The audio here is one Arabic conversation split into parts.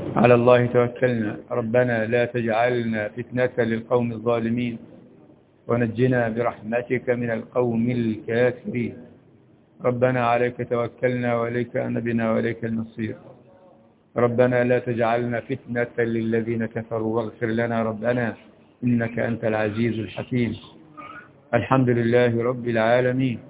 على الله توكلنا. ربنا لا تجعلنا فتنة للقوم الظالمين ونجنا برحمتك من القوم الكافرين. ربنا عليك توكلنا وإليك أنبنا وإليك المصير. ربنا لا تجعلنا فتنة للذين كفروا واغفر لنا ربنا إنك أنت العزيز الحكيم. الحمد لله رب العالمين.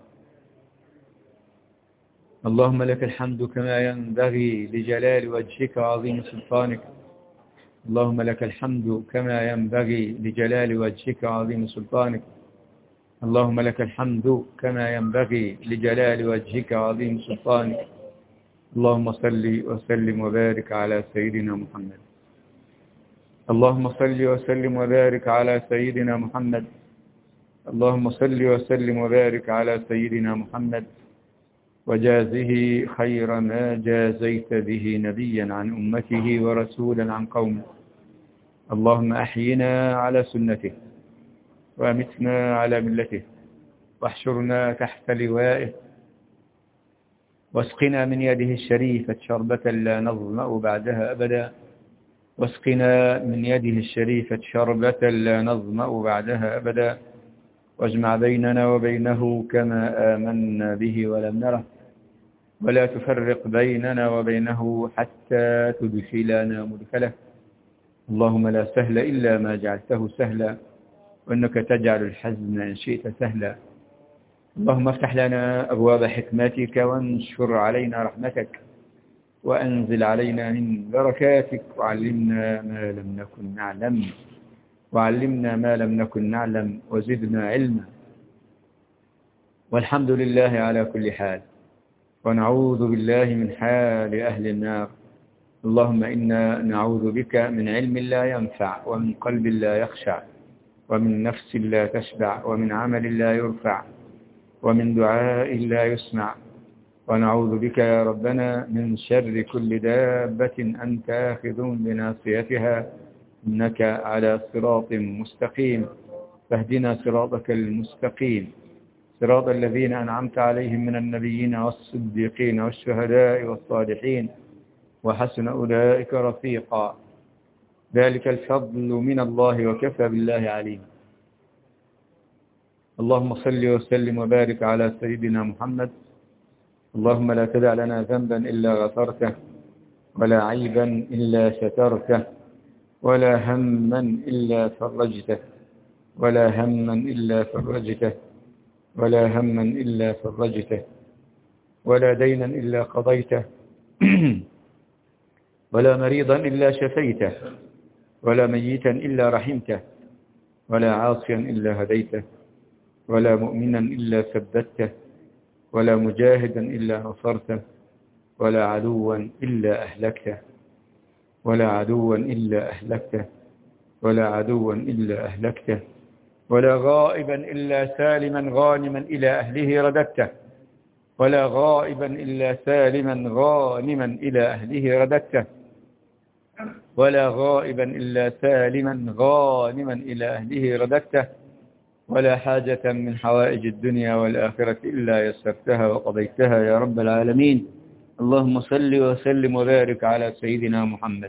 اللهم لك الحمد كما ينبغي لجلال وجهك وعظيم سلطانك. اللهم لك الحمد كما ينبغي لجلال وجهك وعظيم سلطانك. اللهم لك الحمد كما ينبغي لجلال وجهك وعظيم سلطانك. اللهم صل وسلم وبارك على سيدنا محمد. اللهم صل وسلم وبارك على سيدنا محمد. اللهم صل وسلم وبارك على سيدنا محمد وجازه خير ما جازيت به نبيا عن أمته ورسولا عن قومه. اللهم أحينا على سنته وأمتنا على ملته واحشرنا تحت لوائه واسقنا من يده الشريفة شربة لا نظمأ بعدها أبدا. واسقنا من يده الشريفة شربة لا نظمأ بعدها أبدا. واجمع بيننا وبينه كما آمنا به ولم نره ولا تفرق بيننا وبينه حتى تدخلنا مدخله. اللهم لا سهل إلا ما جعلته سهلا وإنك تجعل الحزن إن شئت سهلا. اللهم افتح لنا أبواب حكمتك وانشر علينا رحمتك وأنزل علينا من بركاتك وعلمنا ما لم نكن نعلم وعلمنا ما لم نكن نعلم وزدنا علما. والحمد لله على كل حال ونعوذ بالله من حال أهل النار. اللهم إنا نعوذ بك من علم لا ينفع ومن قلب لا يخشع ومن نفس لا تشبع ومن عمل لا يرفع ومن دعاء لا يسمع. ونعوذ بك يا ربنا من شر كل دابة أنت آخذ بناصيتها إنك على صراط مستقيم. فاهدنا صراطك المستقيم صراط الذين أنعمت عليهم من النبيين والصديقين والشهداء والصالحين وحسن أولئك رفيقا. ذلك الفضل من الله وكفى بالله عليم. اللهم صل وسلم وبارك على سيدنا محمد. اللهم لا تدع لنا ذنبا إلا غفرته ولا عيبا إلا سترته ولا هما إلا فرجته ولا هما إلا فرجته ولا هما إلا فرجته ولا دينا إلا قضيته ولا مريضا إلا شفيته ولا ميتا إلا رحمته ولا عاصيا إلا هديته ولا مؤمنا إلا ثبته ولا مجاهدا إلا نصرته ولا عدوا إلا أهلكته ولا عدوا إلا أهلكته ولا عدوا إلا أهلكته ولا غائبا إلا سالما غانما إلى أهله رددته ولا غائبا إلا سالما غانما إلى أهله رددته ولا غائبا إلا سالما غانما إلى أهله رددته ولا حاجة من حوائج الدنيا والآخرة إلا يسرتها وقضيتها يا رب العالمين. اللهم صل وسلم وبارك على سيدنا محمد.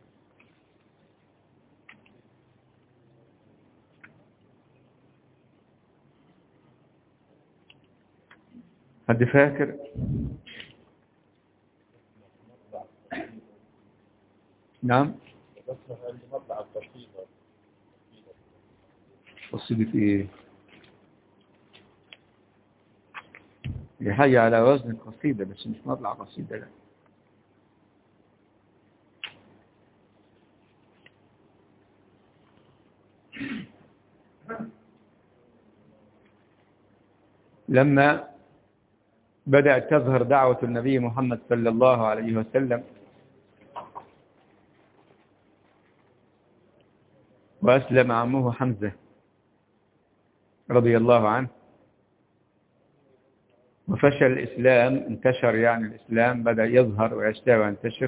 حد فاكر؟ نعم. قصيدة ايه؟ هي حاجة على وزن القصيدة بس مش مطلع قصيدة لا. لما بدأت تظهر دعوة النبي محمد صلى الله عليه وسلم وأسلم عمه حمزة رضي الله عنه وفشل الإسلام، انتشر يعني الإسلام بدأ يظهر ويشتهر وينتشر.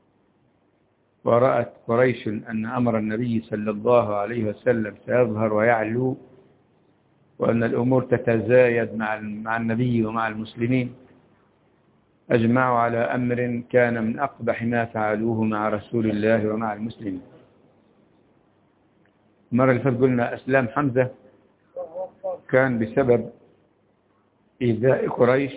ورأت قريش أن أمر النبي صلى الله عليه وسلم سيظهر ويعلو وأن الأمور تتزايد مع النبي ومع المسلمين. أجمعوا على أمر كان من أقبح ما فعلوه مع رسول الله ومع المسلمين. المرة اللي فاتت قلنا أسلام حمزة كان بسبب إيذاء قريش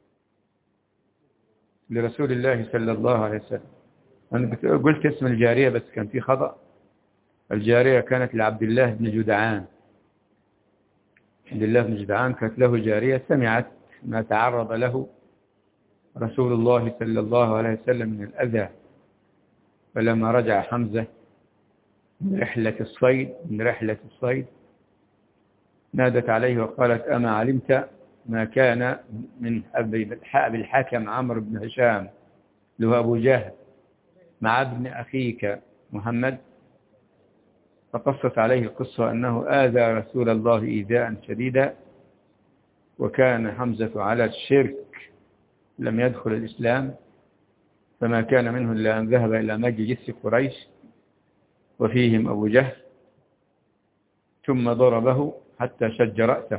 لرسول الله صلى الله عليه وسلم. أنا قلت اسم الجارية بس كان في خطأ. الجارية كانت لعبد الله بن جدعان. عبد الله بن جدعان كانت له جارية سمعت ما تعرض له رسول الله صلى الله عليه وسلم من الأذى، فلما رجع حمزة من رحلة الصيد نادت عليه وقالت: أما علمت ما كان من أبي الحكم عمرو بن هشام له أبو جهل مع ابن أخيك محمد؟ فقصت عليه القصة أنه آذى رسول الله إيذاء شديدا، وكان حمزة على الشرك لم يدخل الإسلام، فما كان منه إلا أن ذهب إلى مجلس قريش وفيهم أبو جهل ثم ضربه حتى شج رأسه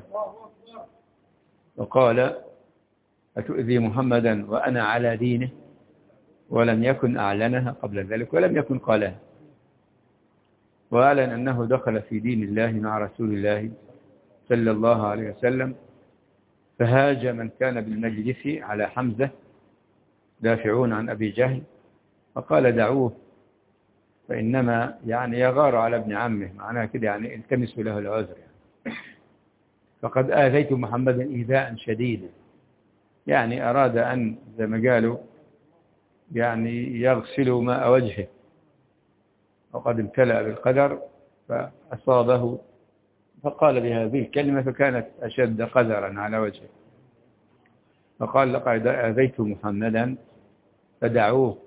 وقال: أتؤذي محمدا وأنا على دينه؟ ولم يكن أعلنها قبل ذلك ولم يكن قالها، وأعلن أنه دخل في دين الله مع رسول الله صلى الله عليه وسلم. فهاج من كان بالمجلس على حمزة دافعون عن أبي جهل، فقال: دعوه فإنما يعني يغار على ابن عمه، معناه كده يعني التمسوا له العذر، فقد آذيت محمدا إيذاء شديدا، يعني أراد أن زي ما قالوا يعني يغسلوا ماء وجهه، وقد امتلأ بالقدر فأصابه، فقال بهذه الكلمة فكانت أشد قدرا على وجهه، فقال: لقد آذيت محمدا فدعوه.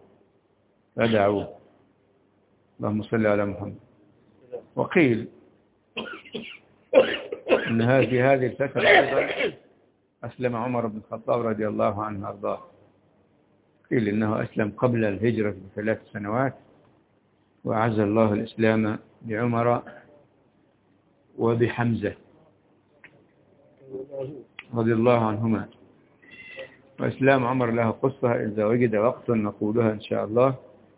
اللهم صل على محمد. وقيل أن في هذه الفترة أيضا أسلم عمر بن الخطاب رضي الله عنه وأرضاه. قيل إنه أسلم قبل الهجرة ب3 سنوات، وأعز الله الإسلام بعمر وبحمزة رضي الله عنهما. وإسلام عمر له قصة إذا وجد وقت نقولها إن شاء الله.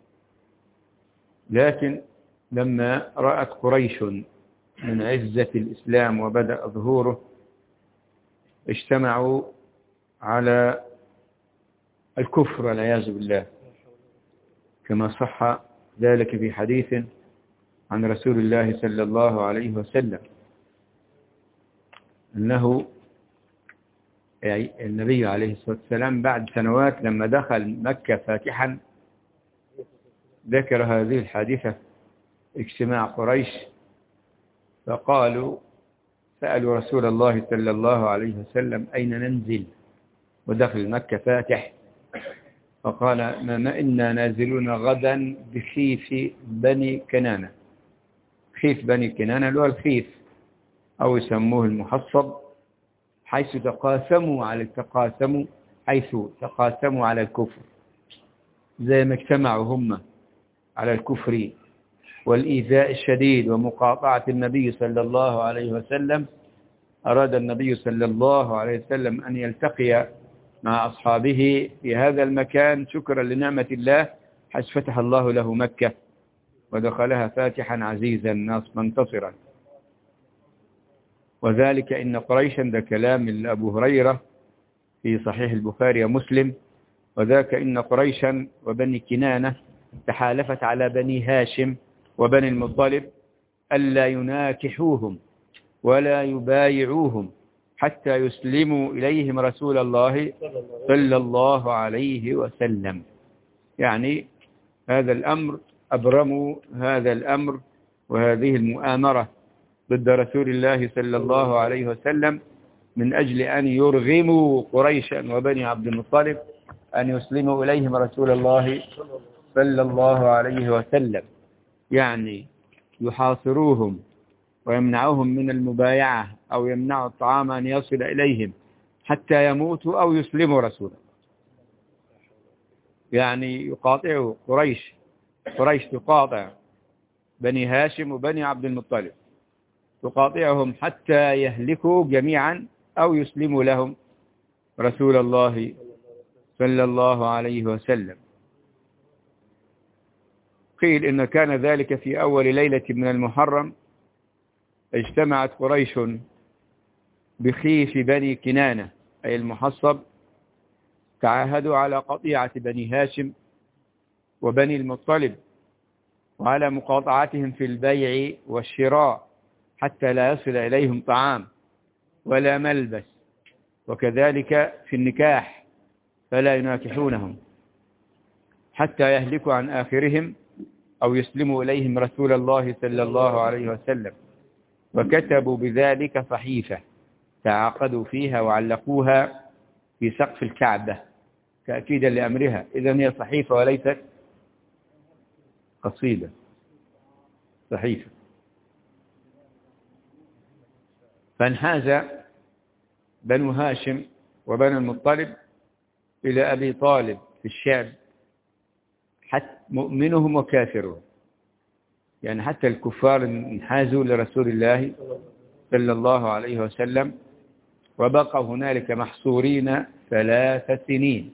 لكن لما رأت قريش من عزة الإسلام وبدأ ظهوره اجتمعوا على الكفر والعياذ بالله، كما صح ذلك في حديث عن رسول الله صلى الله عليه وسلم أنه النبي عليه الصلاة والسلام بعد سنوات لما دخل مكة فاتحا ذكر هذه الحادثة، اجتماع قريش، فقالوا سألوا رسول الله صلى الله عليه وسلم أين ننزل ودخل مكة فاتح، فقال: ما إنا نازلون غدا بخيف بني كنانة. خيف بني كنانة اللي هو الخيف أو يسموه المحصب، حيث تقاسموا على الكفر، زي ما اجتمعوا هم على الكفر والإيذاء الشديد ومقاطعة النبي صلى الله عليه وسلم. أراد النبي صلى الله عليه وسلم أن يلتقي مع أصحابه في هذا المكان شكرا لنعمة الله، حيث فتح الله له مكة ودخلها فاتحا عزيزا منتصرا. وذلك إن قريشا، ده كلام أبو هريرة في صحيح البخاري ومسلم، وذاك إن قريشا وبني كنانة تحالفت على بني هاشم وبني المطلب ألا يناكحوهم ولا يبايعوهم حتى يسلموا إليهم رسول الله صلى الله عليه وسلم. يعني هذا الأمر أبرموا هذا الأمر وهذه المؤامرة ضد رسول الله صلى الله عليه وسلم من أجل أن يرغموا قريشا وبني عبد المطلب أن يسلموا إليهم رسول الله صلى الله عليه وسلم، يعني يحاصروهم ويمنعوهم من المبايعة أو يمنعوا الطعام أن يصل إليهم حتى يموتوا أو يسلموا رسوله. يعني يقاطعوا قريش تقاطع بني هاشم وبني عبد المطلب، تقاطعهم حتى يهلكوا جميعا أو يسلموا لهم رسول الله صلى الله عليه وسلم. قيل إن كان ذلك في أول ليلة من المحرم، اجتمعت قريش بخيف بني كنانة أي المحصب، تعاهدوا على قطيعة بني هاشم وبني المطلب وعلى مقاطعتهم في البيع والشراء حتى لا يصل إليهم طعام ولا ملبس، وكذلك في النكاح فلا يناكحونهم حتى يهلكوا عن آخرهم أو يسلموا إليهم رسول الله صلى الله عليه وسلم. وكتبوا بذلك صحيفة تعاقدوا فيها وعلقوها في سقف الكعبة تأكيدا لأمرها. إذن هي صحيفة وليست قصيدة، صحيفة. فانحاز بنو هاشم وبنو المطلب إلى أبي طالب في الشعب، حتى مؤمنهم وكافرهم، يعني حتى الكفار انحازوا لرسول الله صلى الله عليه وسلم، وبقوا هنالك محصورين 3 سنين،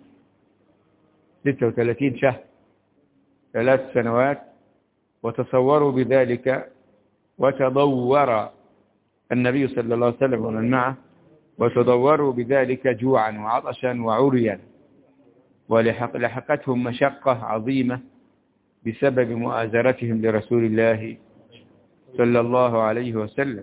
36 شهر، 3 سنوات. وتصوروا بذلك، وتضور النبي صلى الله عليه وسلم ومن معه، وتضوروا بذلك جوعا وعطشا وعريا، ولحقتهم مشقة عظيمة بسبب مؤازرتهم لرسول الله صلى الله عليه وسلم.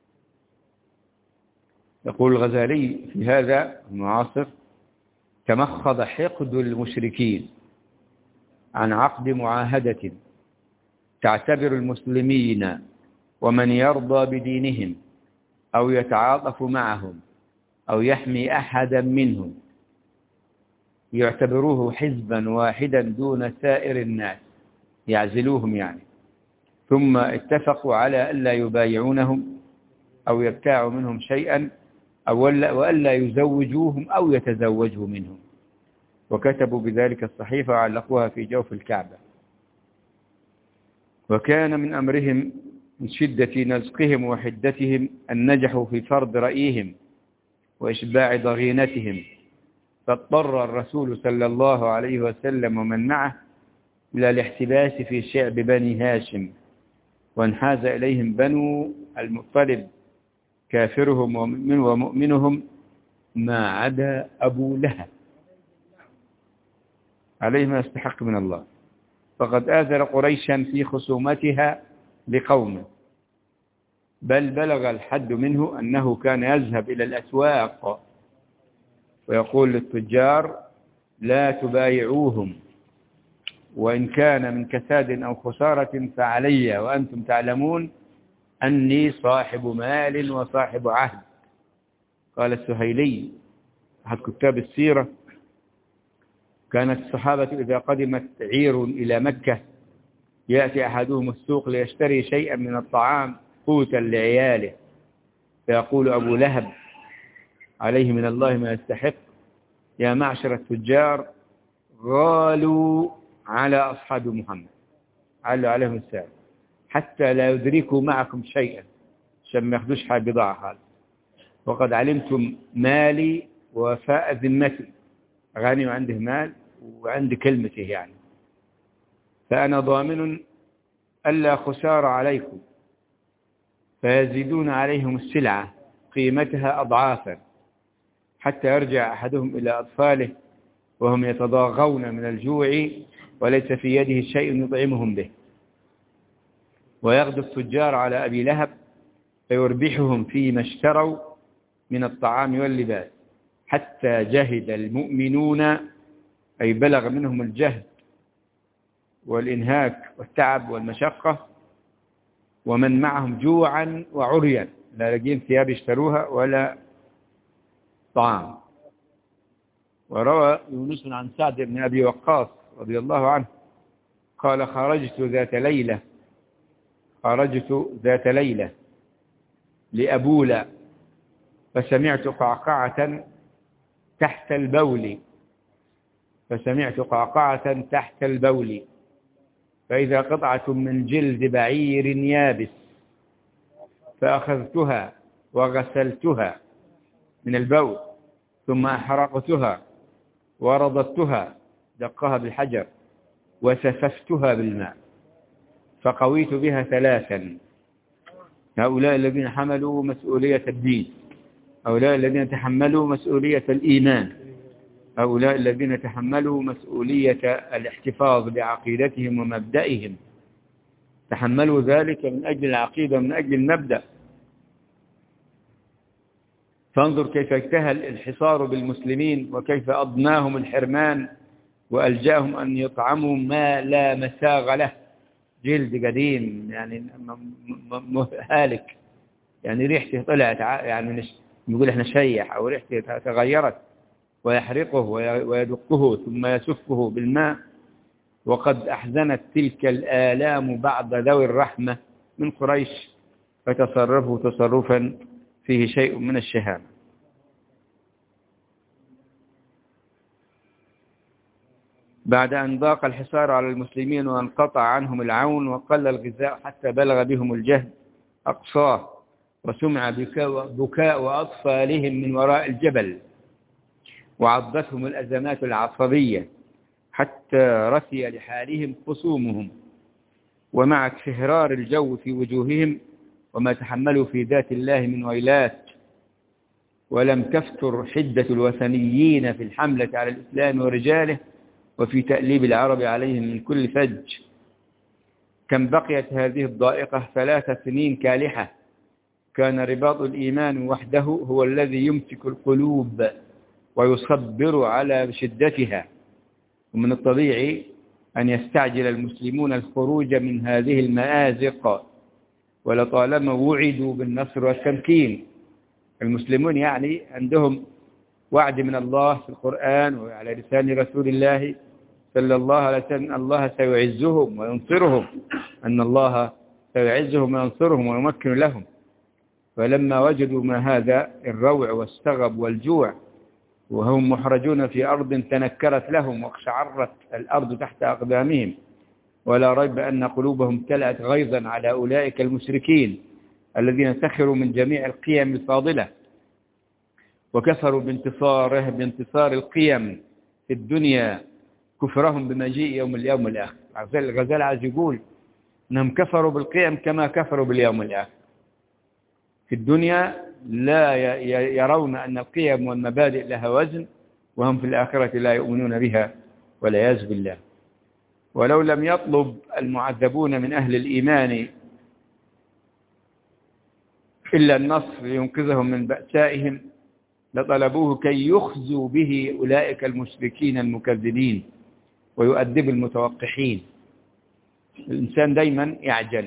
يقول الغزالي في هذا المعاصر: تمخض حقد المشركين عن عقد معاهدة تعتبر المسلمين ومن يرضى بدينهم أو يتعاطف معهم أو يحمي أحدا منهم يعتبروه حزبا واحدا دون سائر الناس، يعزلوهم يعني. ثم اتفقوا على ألا يبايعونهم أو يبتاعوا منهم شيئا وألا يزوجوهم أو يتزوجوا منهم، وكتبوا بذلك الصحيفة وعلقوها في جوف الكعبة. وكان من أمرهم من شدة نزقهم وحدتهم أن نجحوا في فرض رأيهم وإشباع ضغينتهم، فاضطر الرسول صلى الله عليه وسلم ومن معه إلى الاحتباس في شعب بني هاشم، وانحاز إليهم بنو المطلب كافرهم ومؤمنهم ما عدا أبو لهب عليه ما يستحق من الله، فقد آثر قريشا في خصومتها لقومه، بل بلغ الحد منه أنه كان يذهب إلى الأسواق ويقول للتجار: لا تبايعوهم، وإن كان من كساد أو خسارة فعلي، وأنتم تعلمون أني صاحب مال وصاحب عهد. قال السهيلي أحد كتاب السيرة: كانت الصحابة إذا قدمت عير إلى مكة يأتي أحدهم السوق ليشتري شيئا من الطعام قوتا لعياله، فيقول أبو لهب عليه من الله ما يستحق: يا معشر التجار، غالوا على أصحاب محمد، علوا عليهم السعر حتى لا يدركوا معكم شيئا، عشان ما ياخدوش حاجة بضاعة خالص، وقد علمتم مالي ووفاء ذمتي، غني وعنده مال وعندي كلمته يعني، فأنا ضامن ألا خسار عليكم. فيزيدون عليهم السلعة قيمتها أضعافا حتى يرجع أحدهم إلى أطفاله وهم يتضاغون من الجوع وليس في يده شيء يطعمهم به، ويغدو التجار على أبي لهب فيربحهم فيما اشتروا من الطعام واللباس، حتى جهد المؤمنون، أي بلغ منهم الجهد والإنهاك والتعب والمشقة، ومن معهم جوعا وعريا، لا لاقين ثياب يشتروها ولا طعام. وروى يونس عن سعد بن أبي وقاص رضي الله عنه قال: خرجت ذات ليلة لأبول، فسمعت قعقعة تحت البول، فإذا قطعة من جلد بعير يابس، فأخذتها وغسلتها من البول ثم أحرقتها ورضضتها دقها بالحجر وسففتها بالماء فقويت بها 3. هؤلاء الذين حملوا مسؤولية الدين، هؤلاء الذين تحملوا مسؤولية الإيمان، هؤلاء الذين تحملوا مسؤولية الاحتفاظ بعقيدتهم ومبدئهم، تحملوا ذلك من أجل العقيدة ومن أجل المبدأ. فانظر كيف اجتهل الحصار بالمسلمين وكيف أضناهم الحرمان وألجأهم أن يطعموا ما لا مساغ له، جلد قديم يعني هالك، يعني ريحته طلعت، يعني نقول احنا شيح أو ريحته تغيرت، ويحرقه ويدقه ثم يسفه بالماء. وقد أحزنت تلك الآلام بعض ذوي الرحمة من قريش فتصرفوا تصرفا فيه شيء من الشهامة. بعد أن ضاق الحصار على المسلمين وانقطع عنهم العون وقل الغذاء حتى بلغ بهم الجهد أقصاه، وسمع بكاء أطفالهم من وراء الجبل، وعضتهم الأزمات العصبية حتى رثي لحالهم خصومهم، ومع اكفهرار الجو في وجوههم وما تحملوا في ذات الله من ويلات، ولم تفتر حدة الوثنيين في الحملة على الإسلام ورجاله وفي تأليب العرب عليهم من كل فج. كم بقيت هذه الضائقة 3 سنين كالحة، كان رباط الإيمان وحده هو الذي يمسك القلوب ويصبر على شدتها. ومن الطبيعي أن يستعجل المسلمون الخروج من هذه المآزق، ولطالما وعدوا بالنصر والتمكين. المسلمون يعني عندهم وعد من الله في القرآن وعلى لسان رسول الله صلى الله عليه وسلم، الله سيعزهم وينصرهم، أن الله سيعزهم وينصرهم ويمكن لهم. فلما وجدوا ما هذا الروع والسغب والجوع وهم محرجون في أرض تنكرت لهم واقشعرت الأرض تحت أقدامهم، ولا ريب أن قلوبهم امتلأت غيظا على أولئك المشركين الذين سخروا من جميع القيم الفاضلة وكفروا بانتصار القيم في الدنيا، كفرهم بمجيء يوم الآخر. الغزالي عايز يقول أنهم كفروا بالقيم كما كفروا باليوم الآخر. في الدنيا لا يرون أن القيم والمبادئ لها وزن، وهم في الآخرة لا يؤمنون بها والعياذ بالله. ولو لم يطلب المعذبون من أهل الإيمان إلا النصر لينقذهم من بأسائهم لطلبوه كي يخزوا به أولئك المشركين المكذبين ويؤدب المتوقحين. الإنسان دايما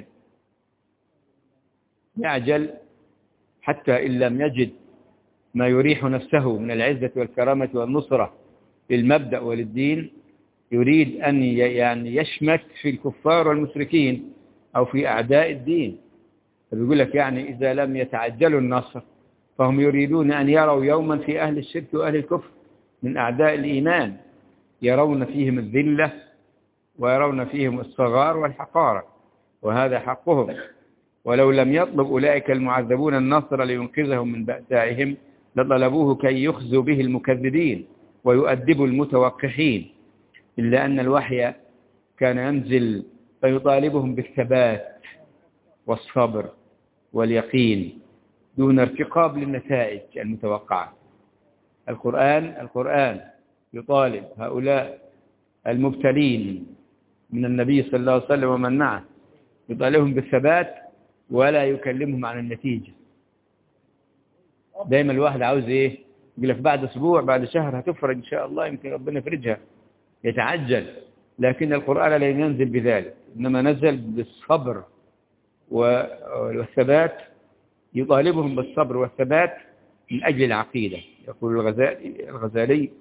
يعجل حتى إن لم يجد ما يريح نفسه من العزة والكرامة والنصرة للمبدأ وللدين، يريد أن يعني يشمت في الكفار والمشركين أو في أعداء الدين. فبيقول لك يعني إذا لم يتعجلوا النصر فهم يريدون أن يروا يوما في أهل الشرك وأهل الكفر من أعداء الإيمان، يرون فيهم الذلة ويرون فيهم الصغار والحقارة، وهذا حقهم. ولو لم يطلب أولئك المعذبون النصر لينقذهم من بأسائهم لطلبوه كي يخزوا به المكذبين ويؤدبوا المتوقحين، إلا أن الوحي كان ينزل فيطالبهم بالثبات والصبر واليقين دون ارتقاب للنتائج المتوقعة. القرآن يطالب هؤلاء المبتلين من النبي صلى الله عليه وسلم ومن معه، يطالبهم بالثبات ولا يكلمهم عن النتيجة. دايما الواحد عاوز ايه؟ يقول لك بعد اسبوع بعد شهر هتفرج ان شاء الله، يمكن ربنا يفرجها، يتعجل. لكن القرآن لا ينزل بذلك، انما نزل بالصبر والثبات، يطالبهم بالصبر والثبات من اجل العقيدة. يقول الغزالي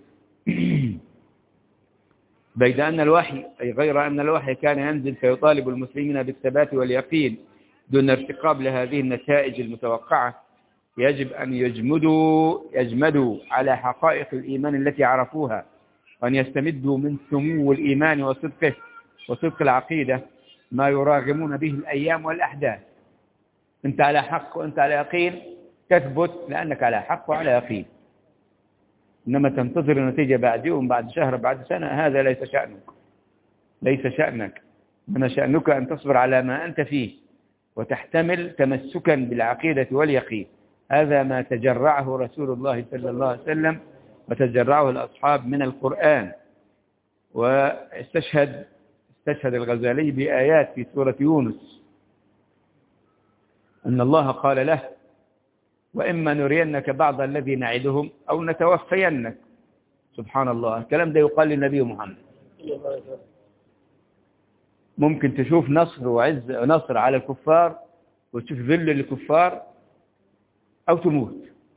بيد أن الوحي، أي غير أن الوحي كان ينزل فيطالب المسلمين بالثبات واليقين دون ارتقاب لهذه النتائج المتوقعة، يجب أن يجمدوا على حقائق الإيمان التي عرفوها، وأن يستمدوا من سمو الإيمان وصدقه وصدق العقيدة ما يراغمون به الأيام والأحداث. أنت على حق وأنت على يقين، تثبت لأنك على حق وعلى يقين. إنما تنتظر النتيجة بعد يوم، بعد شهر، بعد سنة، هذا ليس شأنك، ليس شأنك. إنما شأنك أن تصبر على ما أنت فيه وتحتمل تمسكا بالعقيدة واليقين. هذا ما تجرعه رسول الله صلى الله عليه وسلم وتجرعه الأصحاب من القرآن. واستشهد الغزالي بآيات في سورة يونس أن الله قال له: وإما نرينك بعض الذي نعدهم أو نتوفينك. سبحان الله، الكلام ده يقال للنبي محمد. ممكن تشوف نصر وعز نصر على الكفار وتشوف ذل للكفار، أو تموت.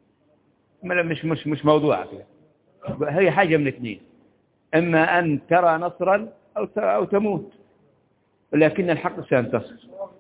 مش موضوع كده، هي حاجة من اثنين: إما أن ترى نصرا أو تموت، ولكن الحق سينتصر.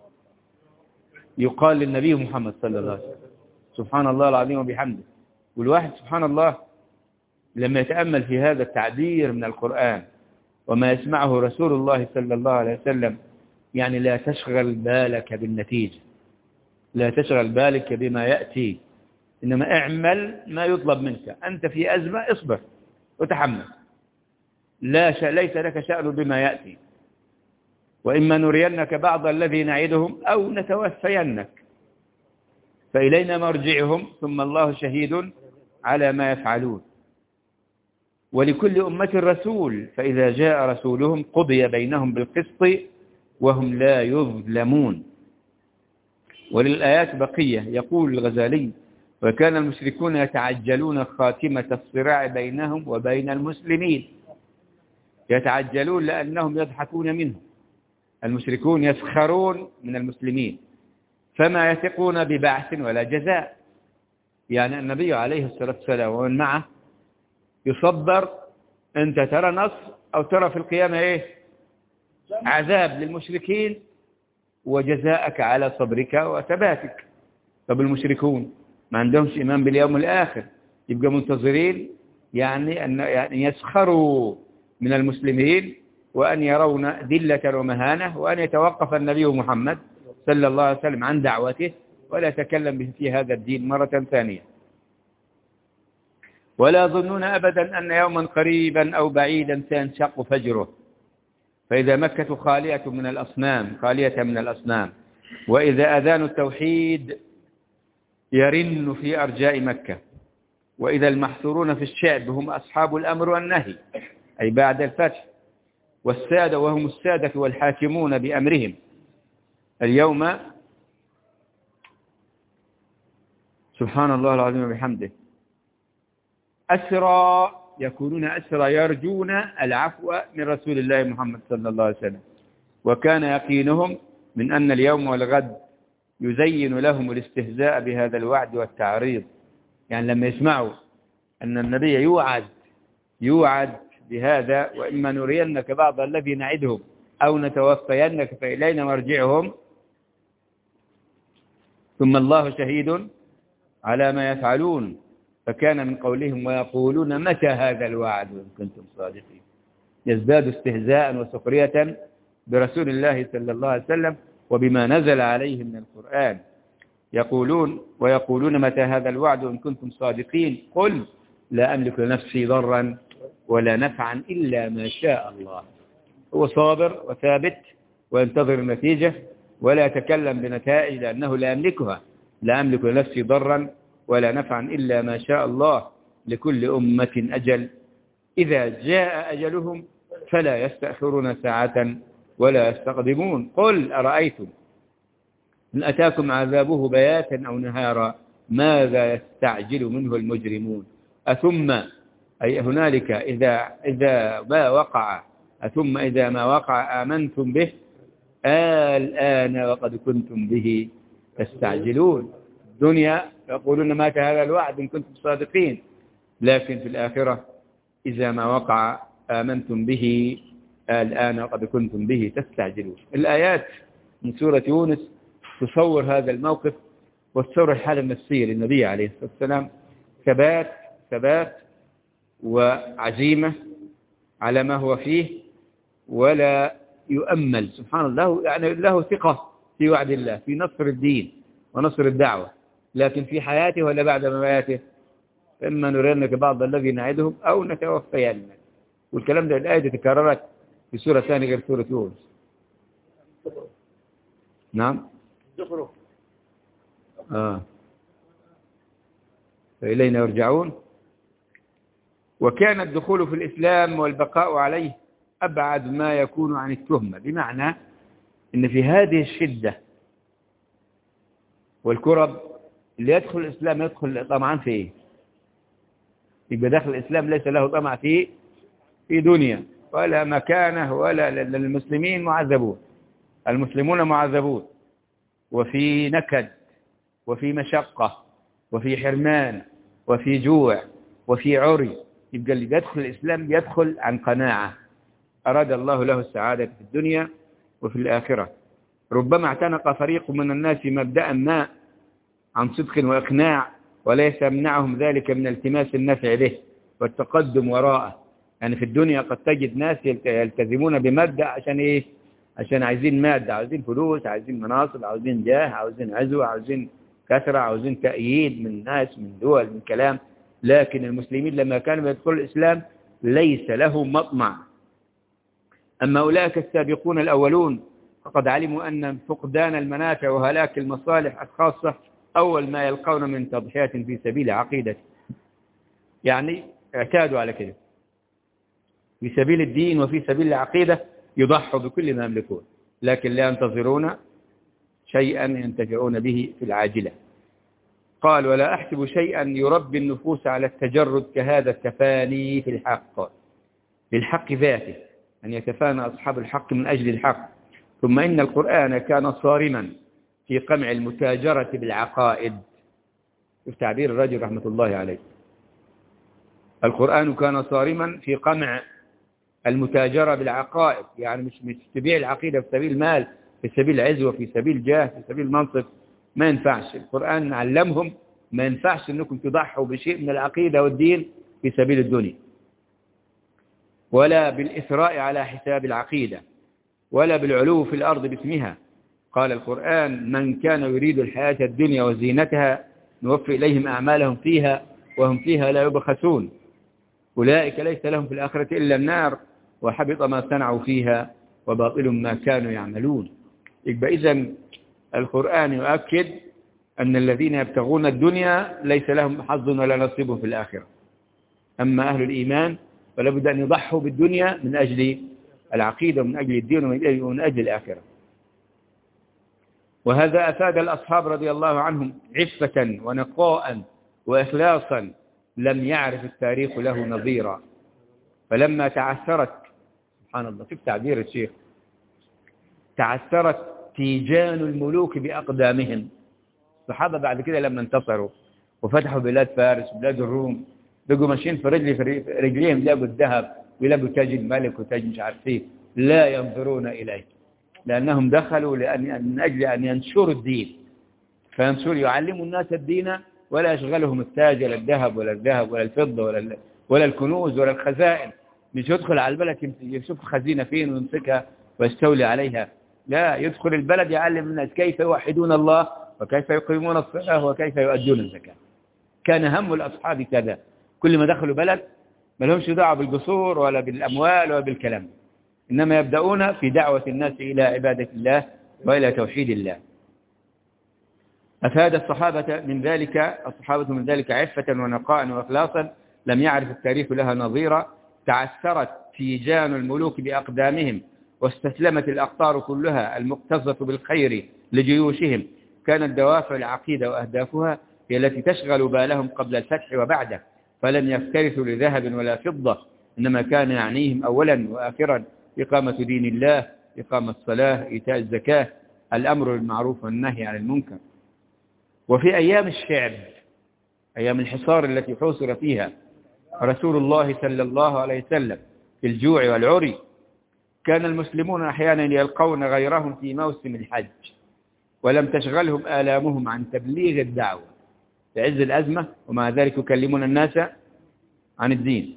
يقال للنبي محمد صلى الله عليه وسلم. سبحان الله العظيم وبحمده. والواحد سبحان الله لما يتأمل في هذا التعبير من القرآن وما يسمعه رسول الله صلى الله عليه وسلم، يعني لا تشغل بالك بالنتيجة، لا تشغل بالك بما يأتي، إنما اعمل ما يطلب منك. أنت في أزمة، اصبر وتحمل، ليس لك شأن بما يأتي. وإما نرينك بعض الذي نعدهم أو نتوفينك فإلينا مرجعهم ثم الله شهيد على ما يفعلون. ولكل أمة رسول فإذا جاء رسولهم قضي بينهم بالقسط وهم لا يظلمون. وللآيات بقية. يقول الغزالي: وكان المشركون يتعجلون خاتمة الصراع بينهم وبين المسلمين. يتعجلون لأنهم يضحكون منهم. المشركون يسخرون من المسلمين فما يثقون ببعث ولا جزاء. يعني النبي عليه الصلاة والسلام ومن معه يصبر. أنت ترى نصر أو ترى في القيامة إيه؟ عذاب للمشركين وجزاءك على صبرك وثباتك. طب المشركون ما عندهمش إيمان باليوم الآخر، يبقى منتظرين يعني أن يسخروا من المسلمين وأن يرون ذلة ومهانة، وأن يتوقف النبي محمد صلى الله عليه وسلم عن دعوته ولا يتكلم في هذا الدين مرة ثانية. ولا يظنون أبدا أن يوما قريبا أو بعيدا سينشق فجره. فإذا مكة خالية من الأصنام وإذا أذان التوحيد يرن في أرجاء مكة، وإذا المحصورون في الشعب هم أصحاب الأمر والنهي أي بعد الفتح، والسادة وهم السادة والحاكمون بأمرهم اليوم. سبحان الله العظيم وبحمده. أسرى يكونون أسرى يرجون العفو من رسول الله محمد صلى الله عليه وسلم. وكان يقينهم من أن اليوم والغد يزين لهم الاستهزاء بهذا الوعد والتعريض. يعني لما يسمعوا أن النبي يوعد بهذا: وإما نرينك بعض الذي نعدهم أو نتوفينك فإلينا مرجعهم ثم الله شهيد على ما يفعلون. فكان من قولهم: ويقولون متى هذا الوعد إن كنتم صادقين. يزداد استهزاء وسخرية برسول الله صلى الله عليه وسلم وبما نزل عليه من القرآن. ويقولون متى هذا الوعد إن كنتم صادقين. قل لا أملك لنفسي ضرا ولا نفعا إلا ما شاء الله. هو صابر وثابت وينتظر النتيجة ولا يتكلم بنتائج لأنه لا يملكها. لا أملك لنفسي ضرا ولا نفعا إلا ما شاء الله. لكل أمة أجل إذا جاء أجلهم فلا يستأخرون ساعة ولا يستقدمون. قل أرأيتم إن أتاكم عذابه بياتا أو نهارا ماذا يستعجل منه المجرمون. أثم أي هنالك إذا ما وقع، أثم إذا ما وقع آمنتم به الآن وقد كنتم به تستعجلون. الدنيا يقولون مات هذا الوعد إن كنتم صادقين، لكن في الآخرة إذا ما وقع آمنتم به الآن وقد كنتم به تستعجلون. الآيات من سورة يونس تصور هذا الموقف وتصور الحالة النفسية للنبي عليه الصلاة والسلام: ثبات وعزيمة على ما هو فيه ولا يؤمل. سبحان الله، يعني له ثقة في وعد الله في نصر الدين ونصر الدعوة، لكن في حياته ولا بعد مماته؟ إما نرينك بعض الذي نعدهم أو نتوفينك. والكلام ده الآية تكررت في سورة ثانية غير سورة يونس. نعم. فإلينا يرجعون. وكان الدخول في الإسلام والبقاء عليه أبعد ما يكون عن التهمة، بمعنى إن في هذه الشدة والكرب اللي يدخل الإسلام يدخل طمعا في إيه؟ يبقى داخل الإسلام ليس له طمع في دنيا ولا مكانه ولا للمسلمين معذبون. المسلمون معذبون وفي نكد وفي مشقة وفي حرمان وفي جوع وفي عري. يبقى اللي يدخل الإسلام يدخل عن قناعة أراد الله له السعادة في الدنيا وفي الآخرة. ربما اعتنق فريق من الناس مبدأ ما عن صدق وإقناع، وليس يمنعهم ذلك من التماس النفع به والتقدم وراءه. يعني في الدنيا قد تجد ناس يلتزمون بمبدأ عشان إيه؟ عشان عايزين مادة، عايزين فلوس، عايزين مناصب، عايزين جاه، عايزين عزوة، عايزين كثرة، عايزين تأييد من ناس، من دول، من كلام. لكن المسلمين لما كانوا يدخلوا الإسلام ليس له مطمع. أما أولئك السابقون الأولون فقد علموا أن فقدان المنافع وهلاك المصالح الخاصة أول ما يلقون من تضحيات في سبيل عقيدة. يعني اعتادوا على كده، في سبيل الدين وفي سبيل العقيدة يضحوا بكل ما يملكون، لكن لا ينتظرون شيئا ينتفعون به في العاجلة. قال: ولا أحسب شيئا يربي النفوس على التجرد كهذا التفاني في الحق ذاته، أن يتفانى أصحاب الحق من أجل الحق. ثم إن القرآن كان صارما في قمع المتاجرة بالعقائد. في تعبير الرجل رحمة الله عليه، القرآن كان صارما في قمع المتاجرة بالعقائد. يعني مش تبيع العقيدة في سبيل المال، في سبيل العزوة، في سبيل الجاه، في سبيل المنصب، ما ينفعش. القرآن علمهم ما ينفعش أنكم تضحوا بشيء من العقيدة والدين في سبيل الدنيا، ولا بالإثراء على حساب العقيدة، ولا بالعلو في الأرض باسمها. قال القرآن: من كان يريد الحياة الدنيا وزينتها نوفي إليهم أعمالهم فيها وهم فيها لا يبخسون أولئك ليس لهم في الآخرة إلا النار وحبط ما صنعوا فيها وباطل ما كانوا يعملون. يبقى إذن القرآن يؤكد أن الذين يبتغون الدنيا ليس لهم حظ ولا نصيب في الآخرة. أما أهل الإيمان فلا بد أن يضحوا بالدنيا من أجل العقيدة ومن أجل الدين ومن أجل الآخرة. وهذا أفاد الأصحاب رضي الله عنهم عفة ونقاء وإخلاصا لم يعرف التاريخ له نظيرا. فلما تعثرت، سبحان الله شوف تعبير الشيخ، تعثرت تيجان الملوك بأقدامهم. الصحابة بعد كده لما انتصروا وفتحوا بلاد فارس وبلاد الروم بقوا ماشيين في رجليهم يلاقوا الذهب ويلاقوا تاج الملك وتاج مش عارف ايه، لا ينظرون إليه، لأنهم دخلوا من أجل أن ينشروا الدين، فينشروا يعلموا الناس الدين ولا يشغلهم التاج ولا الذهب ولا الفضة ولا الكنوز ولا الخزائن. مش يدخل على البلد يشوف الخزينة فين ويمسكها ويستولي عليها، لا، يدخل البلد يعلم الناس كيف يوحدون الله وكيف يقيمون الصلاة وكيف يؤدون الزكاة. كان هم الأصحاب كذا، كل ما دخلوا بلد ما لهمش دعوة بالقصور ولا بالأموال ولا بالكلام، إنما يبدأون في دعوة الناس إلى عبادة الله وإلى توحيد الله. أفاد الصحابة من ذلك عفة ونقاء وإخلاصا لم يعرف التاريخ لها نظيرا. تعثرت تيجان الملوك بأقدامهم واستسلمت الأقطار كلها المقتصة بالخير لجيوشهم. كانت دوافع العقيدة وأهدافها هي التي تشغل بالهم قبل الفتح وبعده، فلم يفترسوا لذهب ولا فضة، إنما كان يعنيهم أولا وآخرا إقامة دين الله، إقامة الصلاة، إيتاء الزكاة، الأمر بالمعروف والنهي عن المنكر. وفي أيام الشعب، أيام الحصار التي حوصر فيها رسول الله صلى الله عليه وسلم في الجوع والعري، كان المسلمون أحيانا يلقون غيرهم في موسم الحج، ولم تشغلهم آلامهم عن تبليغ الدعوة في عز الأزمة، ومع ذلك يكلمون الناس عن الدين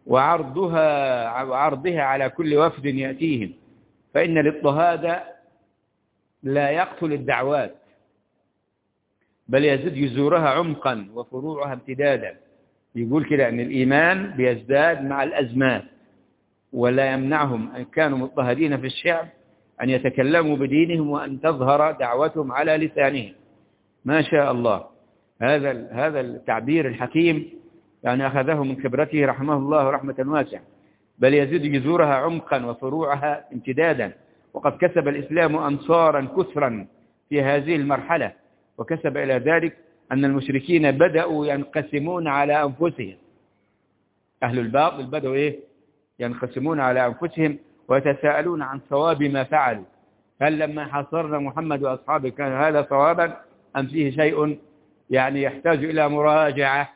وعرضها على كل وفد يأتيهم. فإن الاضطهاد لا يقتل الدعوات بل يزيد جذورها عمقا وفروعها امتدادا. يقول كده أن الإيمان بيزداد مع الأزمات، ولا يمنعهم أن كانوا مضطهدين في الشعب أن يتكلموا بدينهم وأن تظهر دعوتهم على لسانهم. ما شاء الله. هذا التعبير الحكيم يعني أخذه من خبرته رحمه الله رحمة واسعة، بل يزيد جذورها عمقا وفروعها امتدادا. وقد كسب الإسلام أنصارا كثرا في هذه المرحلة، وكسب إلى ذلك أن المشركين بدأوا ينقسمون على أنفسهم. أهل الباطل بدأوا ينقسمون على أنفسهم ويتساءلون عن صواب ما فعلوا. هل لما حاصرنا محمد وأصحابه كان هذا صوابا أم فيه شيء يعني يحتاج إلى مراجعة؟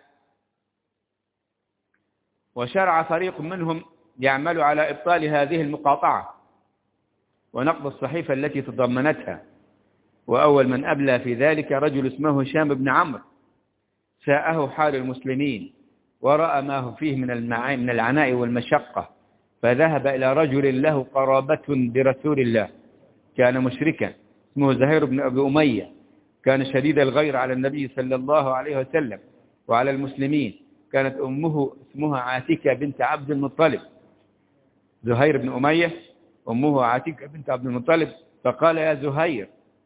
وشرع فريق منهم يعمل على إبطال هذه المقاطعة ونقض الصحيفة التي تضمنتها. وأول من أبلى في ذلك رجل اسمه هشام بن عمرو، ساءه حال المسلمين ورأى ما هو فيه من العناء والمشقة، فذهب إلى رجل له قرابة برسول الله كان مشركا اسمه زهير بن أبي أمية، كان شديد الغير على النبي صلى الله عليه وسلم وعلى المسلمين. كانت أمه اسمها عاتكة بنت عبد المطلب. زهير بن أمية أمه عاتكة بنت عبد المطلب. فقال يا زهير،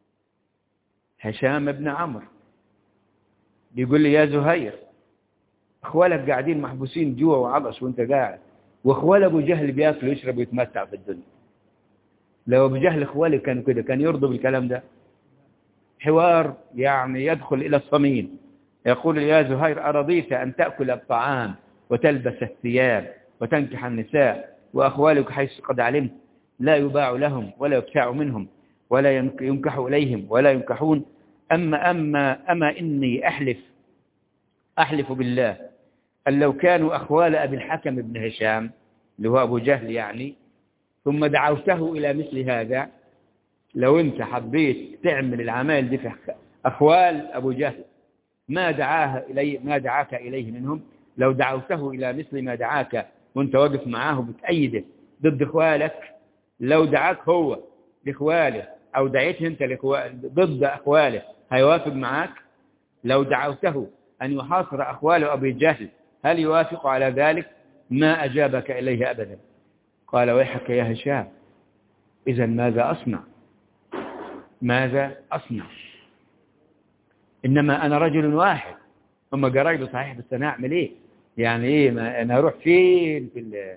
هشام بن عمرو بيقول لي يا زهير، اخوالك قاعدين محبوسين جوا وعطش وانت قاعد، واخوال ابو جهل بياكل ويشرب ويتمتع في الدنيا. لو ابو جهل اخوالي كانوا كده كان يرضوا بالكلام ده؟ حوار يعني يدخل الى الصميم. يقول يا زهير، أرضيت أن تأكل الطعام وتلبس الثياب وتنكح النساء، وأخوالك حيث قد علمت لا يباع لهم ولا يبتاع منهم ولا ينكح إليهم ولا ينكحون؟ أما إني أحلف بالله أن لو كانوا أخوال أبي الحكم بن هشام اللي هو أبو جهل يعني، ثم دعوته إلى مثل هذا، لو أنت حبيت تعمل العمال دي في أخوال أبو جهل ما دعاك إليه منهم، لو دعوته إلى مثل ما دعاك وانت واقف معاه بتأيده ضد أخوالك، لو دعاك هو لأخواله أو دعيته أنت ضد أخواله هيوافق معاك؟ لو دعوته أن يحاصر أخوال أبي جهل هل يوافق على ذلك؟ ما أجابك إليه أبدا. قال ويحك يا هشام، إذا ماذا أصنع؟ إنما أنا رجل واحد، هم قرايبي صحيح، بس أنا أعمل إيه؟ يعني إيه؟ ما أنا أروح فين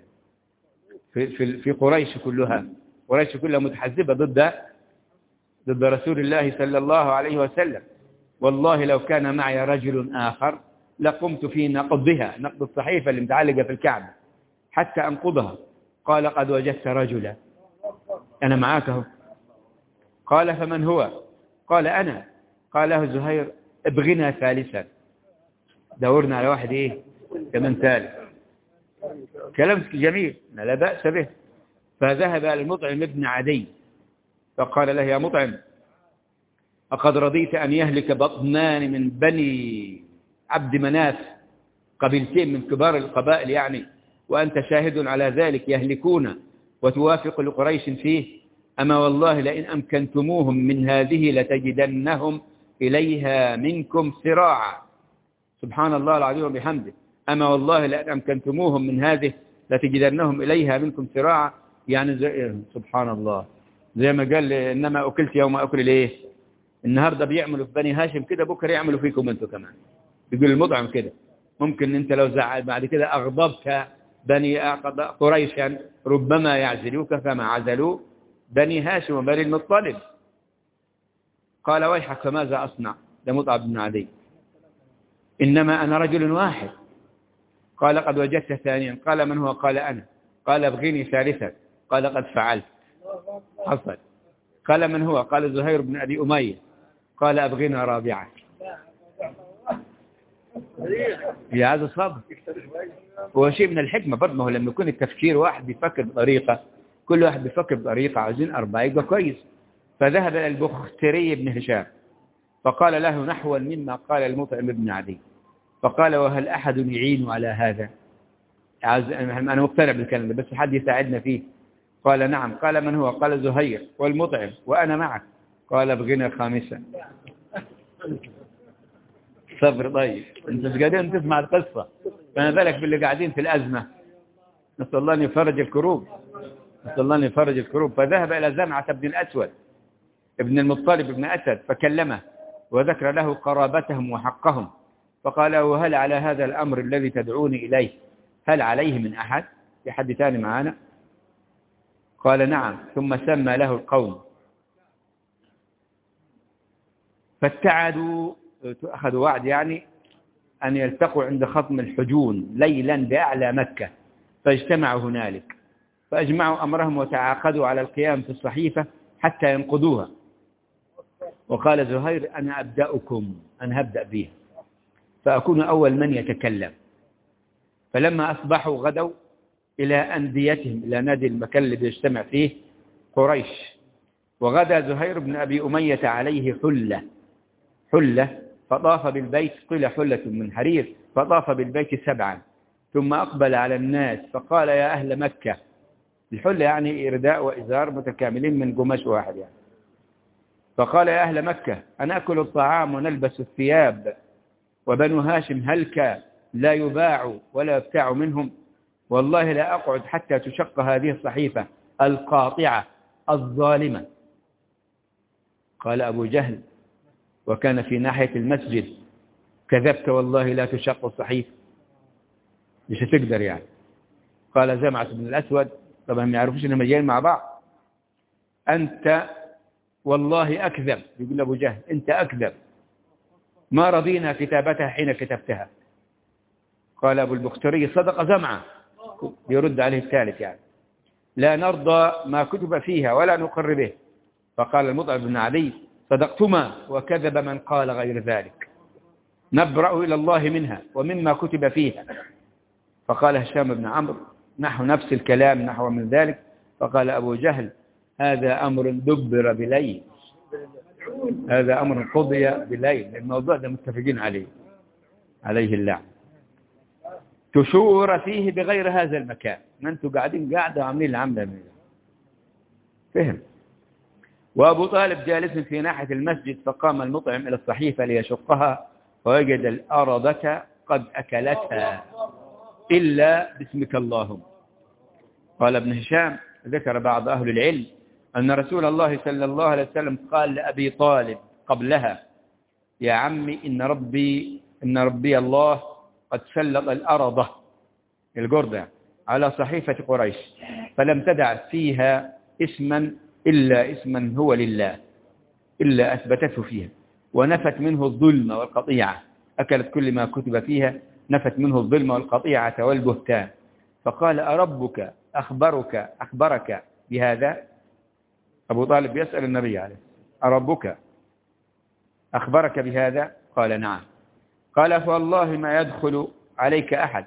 في قريش كلها؟ قريش كلها متحزبة ضد رسول الله صلى الله عليه وسلم. والله لو كان معي رجل آخر لقمت في نقض الصحيفة اللي متعلقة في الكعبة حتى أنقضها. قال قد وجدت رجلا، أنا معاك اهو. قال فمن هو؟ قال أنا. قال له زهير ابغنا ثالثا، دورنا على واحد كمان ثالث. كلام جميل لا بأس به. فذهب المطعم ابن عدي فقال له يا مطعم، أقد رضيت أن يهلك بطنان من بني عبد مناف، قبيلتين من كبار القبائل يعني، وأنت شاهد على ذلك، يهلكون وتوافق لقريش فيه؟ أما والله لئن أمكنتموهم من هذه لتجدنهم إليها منكم سراعا. سبحان الله العظيم وبحمده. أما والله لئن أمكنتموهم من هذه لتجدنهم إليها منكم سراعا. يعني سبحان الله، زي ما قال إنما أكلت يوم أكل النهاردة بيعملوا في بني هاشم كده، بكرة يعملوا فيكم أنتوا كمان. بيقول المطعم كده، ممكن أنت لو زعل بعد كده أغضبت بني قريشا ربما يعزلوك كما عزلوا بني هاشم وبني المطلب. قال ويحك فماذا أصنع؟ ده مطعم بن عدي. إنما أنا رجل واحد. قال قد وجدت ثانيا. قال من هو؟ قال أنا. قال ابغيني ثالثا. قال قد فعلت، حصل. قال من هو؟ قال زهير بن أبي أمية. قال ابغينا رابعا. يا هذا الصبر هو شيء من الحكمة برضه. ما هو لما يكون التفكير واحد بيفكر بطريقة، كل واحد بيفكر بطريقة، عايزين أربعة يبقى كويس. فذهب إلى البختري بن هشام فقال له نحوا مما قال المطعم بن عدي. فقال وهل أحد يعين على هذا؟ أنا مقتنع بالكلام ده بس حد يساعدنا فيه. قال نعم. قال من هو؟ قال زهير والمطعم وأنا معك. قال ابغنا خامسا. صبر طيب، انت مش قادرين تسمع القصة. فما بالك باللي قاعدين في الأزمة. نسأل الله أن يفرج الكروب، نسأل الله أن يفرج الكروب. فذهب إلى زمعة بن الأسود ابن المطلب بن أسد فكلمه وذكر له قرابتهم وحقهم، فقال له: هل على هذا الأمر الذي تدعوني إليه هل عليه من أحد؟ في حد ثاني معانا؟ قال: نعم. ثم سمى له القوم فاتعدوا، أخذوا وعد يعني أن يلتقوا عند خصم الحجون ليلا بأعلى مكة، فاجتمعوا هنالك، فأجمعوا أمرهم وتعاقدوا على القيام في الصحيفة حتى ينقضوها. وقال زهير: أنا أبدأكم، أنا هبدأ بها فأكون أول من يتكلم. فلما أصبحوا غدوا إلى أنديتهم، إلى نادي المكان اللي بيجتمع فيه قريش. وغدا زهير بن أبي أمية عليه حلة فطاف بالبيت، قيل حلة من حرير، فطاف بالبيت 7 ثم أقبل على الناس فقال: يا أهل مكة. الحلة يعني إرداء وإزار متكاملين من قماش واحد يعني. فقال: يا أهل مكة، أنأكل الطعام ونلبس الثياب وبنو هاشم هلك لا يباع ولا يبتاع منهم، والله لا أقعد حتى تشق هذه الصحيفة القاطعة الظالمة. قال أبو جهل وكان في ناحية المسجد: كذبت والله لا تشق الصحيفة، مش هتقدر يعني. قال زمعة بن الأسود، طبعا ما يعرفوش انهم جايين مع بعض: أنت والله أكذب. يقول أبو جهل: أنت أكذب، ما رضينا كتابتها حين كتبتها. قال أبو البختري: صدق زمعة، يرد عليه الثالث يعني: لا نرضى ما كتب فيها ولا نقر به. فقال المطعم بن علي: صدقتما وكذب من قال غير ذلك، نبرأ إلى الله منها ومما كتب فيها. فقال هشام بن عمرو نحو نفس الكلام نحو من ذلك. فقال أبو جهل: هذا أمر دبر بليل، هذا أمر قضي بليل، الموضوع ده متفقين عليه اللعن، تشور فيه بغير هذا المكان، ما أنتوا قاعدين قاعدة وعاملين العملة من ده. فهم. وأبو طالب جالس في ناحية المسجد، فقام المطعم إلى الصحيفة ليشقها فوجد الأرضة قد أكلتها إلا باسمك اللهم. قال ابن هشام: ذكر بعض أهل العلم أن رسول الله صلى الله عليه وسلم قال لأبي طالب قبلها: يا عمي إن ربي الله قد سلط الأرض الجردة على صحيفة قريش، فلم تدع فيها اسما إلا اسما هو لله، إلا أثبتته فيها، ونفت منه الظلم والقطيعة، أكلت كل ما كتب فيها، نفت منه الظلم والقطيعة والبهتان. فقال: أربك أخبرك بهذا؟ أبو طالب يسأل النبي عليه: أربك أخبرك بهذا؟ قال: نعم. قال: فوالله ما يدخل عليك أحد،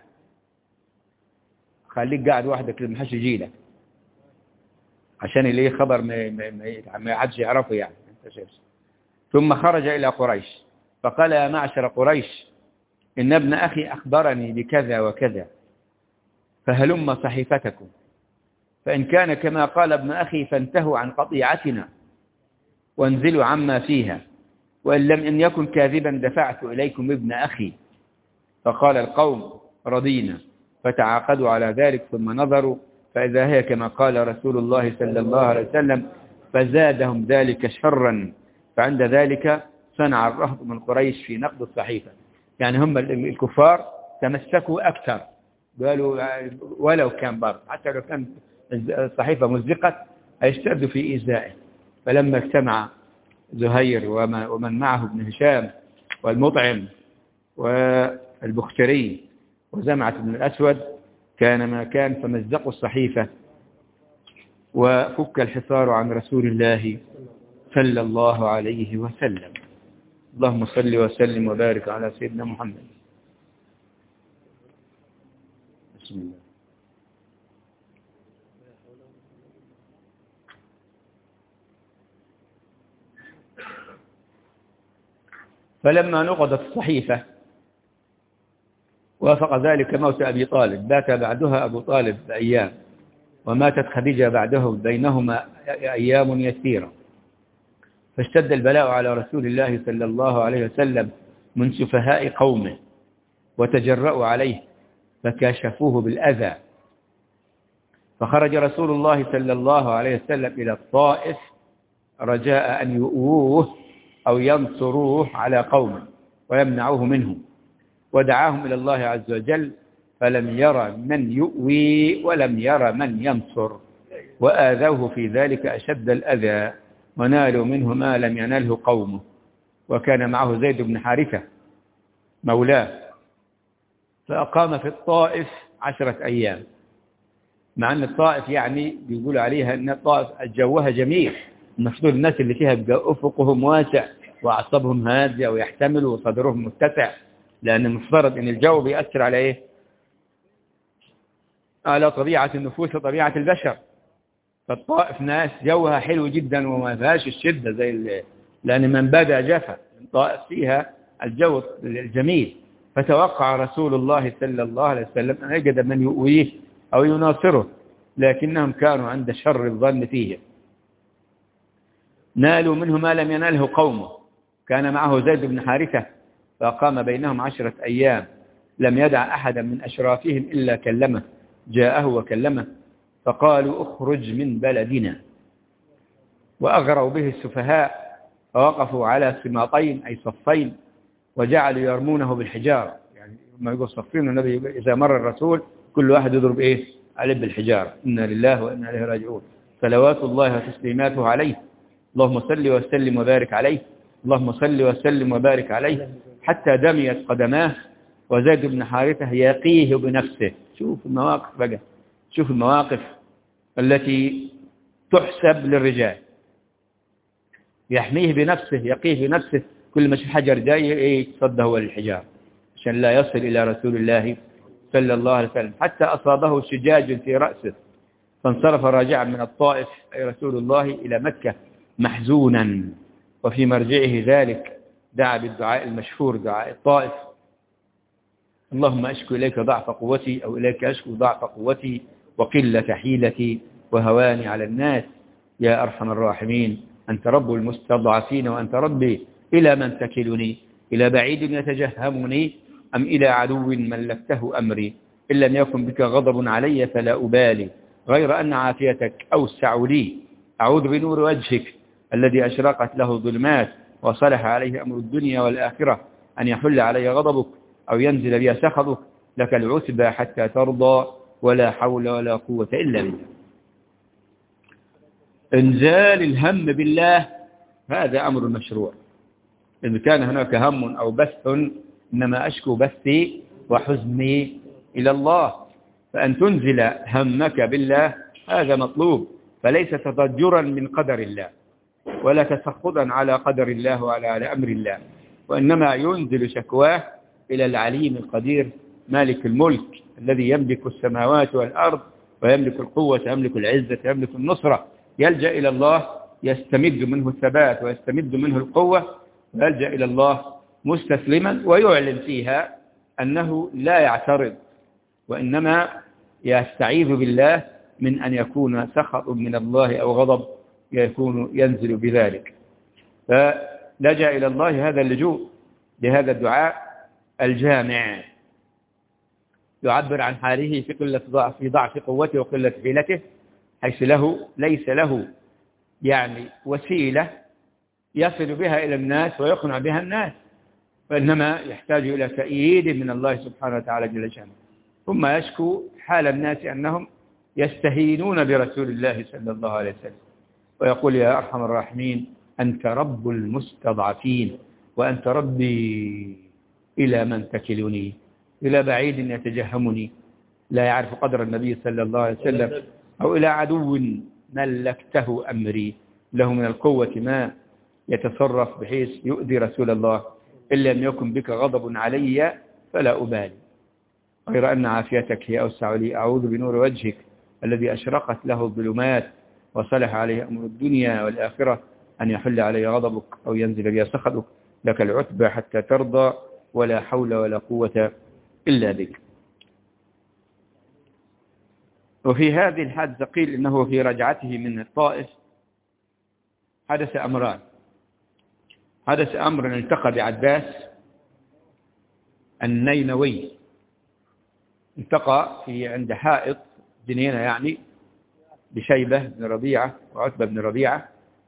خليك قاعد وحدك للمحش يجيلك عشان اللي خبر ما يعدش يعرفه يعني. ثم خرج إلى قريش فقال: يا معشر قريش، إن ابن أخي أخبرني بكذا وكذا، فهلم صحيفتكم، فإن كان كما قال ابن أخي فانتهوا عن قطيعتنا وانزلوا عما فيها، وإن لم إن يكن كاذبا دفعت إليكم ابن أخي. فقال القوم: رضينا. فتعاقدوا على ذلك، ثم نظروا فإذا هي كما قال رسول الله صلى الله عليه وسلم، فزادهم ذلك شرا. فعند ذلك صنع الرهط من قريش في نقض الصحيفة، يعني هم الكفار تمسكوا أكثر، قالوا ولو كان برضه حتى لو كان الصحيفة مزقت هيشتدوا في إيذائه. فلما اجتمع زهير ومن معه ابن هشام والمطعم والبختري وزمعة بن الأسود كان ما كان، فمزقوا الصحيفة وفك الحصار عن رسول الله صلى الله عليه وسلم. اللهم صل وسلم وبارك على سيدنا محمد. بسم الله. فلما نقضت الصحيفة وافق ذلك موت أبي طالب، بات بعدها أبو طالب بأيام، وماتت خديجة بعده، بينهما أيام يسيرة. فاشتد البلاء على رسول الله صلى الله عليه وسلم من سفهاء قومه، وتجرأوا عليه فكشفوه بالأذى. فخرج رسول الله صلى الله عليه وسلم إلى الطائف رجاء أن يؤووه أو ينصروه على قوم ويمنعوه منهم، ودعاهم إلى الله عز وجل، فلم يرى من يؤوي ولم يرى من ينصر، وآذوه في ذلك أشد الأذى، ونالوا منه ما لم ينله قومه. وكان معه زيد بن حارثة مولاه، فأقام في الطائف 10 أيام، مع أن الطائف يعني بيقول عليها أن الطائف جوها جميل، المفروض الناس اللي فيها أفقهم واسع وأعصابهم هادية ويحتملوا وصدرهم متسع، لأن المفترض أن الجو بيأثر على إيه؟ على طبيعة النفوس وطبيعة البشر. فالطائف ناس جوها حلو جدا وما فيهاش الشدة لأن من بدا جفا. الطائف فيها الجو الجميل، فتوقع رسول الله صلى الله عليه وسلم أن يجد من يؤويه أو يناصره، لكنهم كانوا عند شر الظن فيه. نالوا منه ما لم يناله قومه. كان معه زيد بن حارثة، فقام بينهم 10 أيام، لم يدع أحدا من أشرافهم إلا كلمه، جاءه وكلمه، فقالوا اخرج من بلدنا. وأغروا به السفهاء، فوقفوا على سماطين أي صفين، وجعلوا يرمونه بالحجارة. يعني ما يقول صفين، النبي إذا مر الرسول كل واحد يضرب إيه؟ عليه بالحجارة. إنا لله وإنا إليه راجعون. صلوات الله وتسليماته عليه، اللهم صل وسلم وبارك عليه، اللهم صل وسلم وبارك عليه، حتى دميت قدماه، وزيد بن حارثة يقيه بنفسه. شوف المواقف بقى، شوف المواقف التي تحسب للرجال. يحميه بنفسه، يقيه بنفسه، كل ما شوف حجر جاي يتصدى هو للحجار عشان لا يصل إلى رسول الله صلى الله عليه وسلم، حتى أصابه شجاج في رأسه، فانصرف راجعا من الطائف أي رسول الله إلى مكة محزونا. وفي مرجعه ذلك دعا بالدعاء المشهور، دعاء الطائف: اللهم أشكو إليك ضعف قوتي، أو إليك أشكو ضعف قوتي وقلة حيلتي وهواني على الناس، يا أرحم الراحمين، أنت رب المستضعفين وأنت ربي، إلى من تكلني؟ إلى بعيد يتجهمني أم إلى عدو ملكته أمري؟ إن لم يكن بك غضب علي فلا أبالي، غير أن عافيتك أوسع لي. أعوذ بنور وجهك الذي أشرقت له الظلمات وصلح عليه أمر الدنيا والآخرة أن يحل علي غضبك أو ينزل بي سخطك، لك العتبى حتى ترضى، ولا حول ولا قوة إلا بالله. إنزال الهم بالله هذا أمر مشروع. إذا كان هناك هم أو بث، إنما أشكو بثي وحزني إلى الله، فأن تنزل همك بالله هذا مطلوب، فليس تضجرا من قدر الله ولا تسخطا على قدر الله وعلى أمر الله، وإنما ينزل شكواه إلى العليم القدير مالك الملك الذي يملك السماوات والأرض ويملك القوة ويملك العزة ويملك النصرة. يلجأ إلى الله يستمد منه الثبات ويستمد منه القوة، ويلجأ إلى الله مستسلما، ويعلن فيها أنه لا يعترض، وإنما يستعيذ بالله من أن يكون سخط من الله أو غضب يكون ينزل بذلك. فلجأ إلى الله هذا اللجوء بهذا الدعاء الجامع، يعبر عن حاله في ضعف قوته وقلة حيلته، حيث ليس له يعني وسيلة يصل بها إلى الناس ويقنع بها الناس، وإنما يحتاج إلى تأييد من الله سبحانه وتعالى جل شأنه. ثم يشكو حال الناس أنهم يستهينون برسول الله صلى الله عليه وسلم، ويقول يا أرحم الراحمين أنت رب المستضعفين وأنت ربي، إلى من تكلني؟ إلى بعيد يتجهمني لا يعرف قدر النبي صلى الله عليه وسلم، أو إلى عدو ملكته أمري له من القوة ما يتصرف بحيث يؤذي رسول الله، إن لم يكن بك غضب علي فلا أبالي، غير أن عافيتك هي أوسع لي. أعوذ بنور وجهك الذي أشرقت له الظلمات وصلح عليه أمر الدنيا والآخرة أن يحل علي غضبك أو ينزل بي سخطك، لك العتبى حتى ترضى، ولا حول ولا قوة إلا بك. وفي هذه الحادثة قيل إنه في رجعته من الطائف حدث أمران. حدث أمر التقى بعباس النينوي التقى في عند حائط جنينة يعني بشيبة بن ربيعة وعتبة بن ربيعة،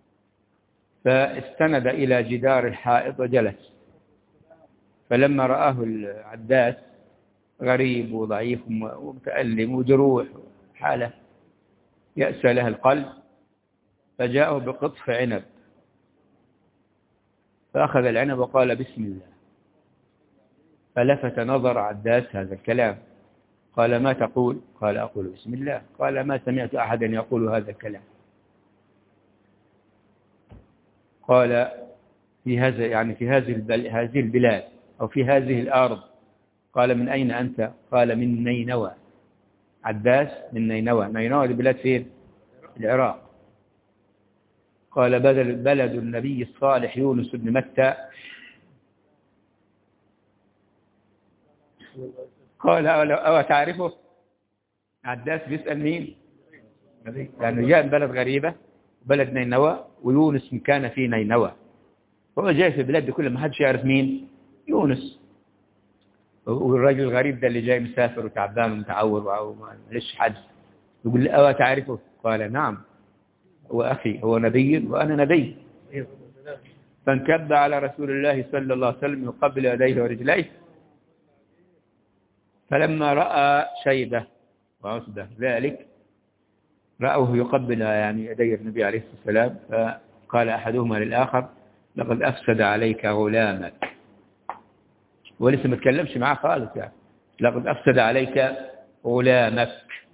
فاستند إلى جدار الحائط وجلس. فلما رآه العداس غريب وضعيف ومتألم وجروح حالة يأسى لها القلب، فجاءه بقطف عنب، فأخذ العنب وقال بسم الله. فلفت نظر عداس هذا الكلام، قال ما تقول؟ قال أقول بسم الله. قال ما سمعت أحدا يقول هذا الكلام. قال في هذا يعني في هذه البلاد أو في هذه الأرض. قال من أين أنت؟ قال من نينوى. عداس من نينوى. نينوى دي بلاد فين؟ العراق. قال بلد النبي الصالح يونس بن متى. قال أو تعرفه؟ عداس بيسأل مين؟ لأنه جاء من بلد غريبة، بلد نينوى، ويونس كان في نينوى. هو جاي في البلاد دي كلها ما حدش يعرف مين يونس. والراجل الغريب ده اللي جاي مسافر وتعبان ومتعور وما ليش حد، يقول له أو تعرفه؟ قال نعم، هو أخي، هو نبي وأنا نبي. فانكب على رسول الله صلى الله عليه وسلم يقبل يديه ورجليه. فلما رأى شيبة وعتبة ذلك رأوه يقبل يعني يدي النبي عليه الصلاة والسلام، فقال أحدهما للآخر لقد أفسد عليك غلامك. ولسه ما تكلمش معاه خالص يعني، لقد أفسد عليك غلامك.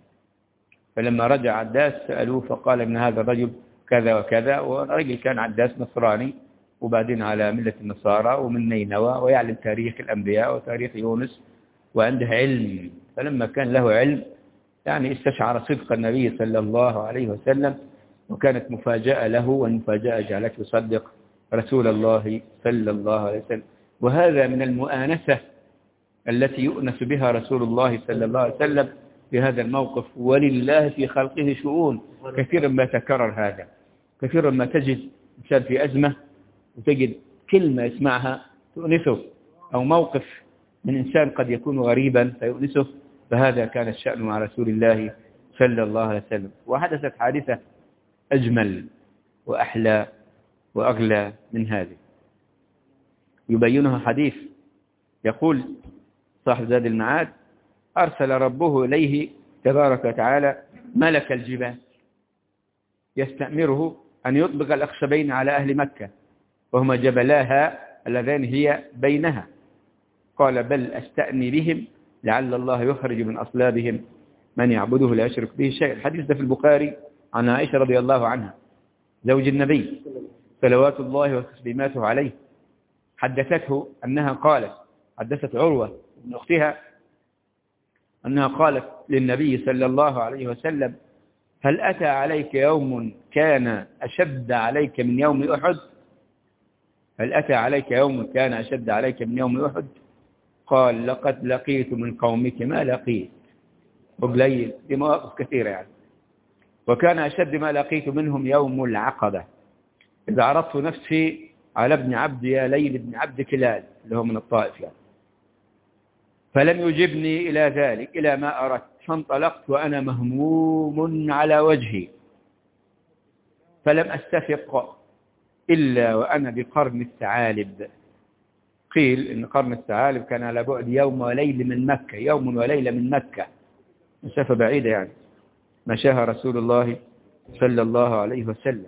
فلما رجع عداس سألوه فقال إن هذا الرجل كذا وكذا، ورجل كان عداس نصراني وبعدين على ملة النصارى ومن نينوى ويعلم تاريخ الأنبياء وتاريخ يونس وعنده علم. فلما كان له علم يعني استشعر صدق النبي صلى الله عليه وسلم، وكانت مفاجأة له، والمفاجأة جعلته يصدق رسول الله صلى الله عليه وسلم. وهذا من المؤانسة التي يؤنس بها رسول الله صلى الله عليه وسلم في هذا الموقف. ولله في خلقه شؤون، كثيرا ما تكرر هذا، كثيرا ما تجد إنسان في أزمة وتجد كلمة يسمعها تؤنسه، أو موقف من إنسان قد يكون غريبا فيؤنسه. فهذا كان الشأن مع رسول الله صلى الله عليه وسلم. وحدثت حادثة أجمل وأحلى وأغلى من هذه يبينها حديث. يقول صاحب زاد المعاد أرسل ربه إليه تبارك وتعالى ملك الجبال يستأمره أن يطبق الأخشبين على أهل مكة وهما جبلاها اللذان هي بينها. قال بل أستأني بهم لعل الله يخرج من أصلابهم من يعبده لا يشرك به شيء. الحديث ده في البخاري عن عائشة رضي الله عنها زوج النبي صلوات الله وتسليماته عليه. حدثته أنها قالت، حدثت عروة من أختها أنها قالت للنبي صلى الله عليه وسلم هل أتى عليك يوم كان أشد عليك من يوم أحد؟ هل أتى عليك يوم كان أشد عليك من يوم أحد؟ قال لقد لقيت من قومك ما لقيت. وقليل دي مواقف كثيرة يعني. وكان أشد ما لقيت منهم يوم العقبة إذا عرضت نفسي على ابن عبد يا ليل بن عبد كلال اللي هو من الطائف يعني، فلم يجبني إلى ذلك إلى ما أردت، فانطلقت وأنا مهموم على وجهي، فلم أستفق إلا وأنا بقرن الثعالب. قيل إن قرن الثعالب كان على بعد يوم وليل من مكة، يوم وليلة من مكة، مسافة بعيدة يعني مشاها رسول الله صلى الله عليه وسلم.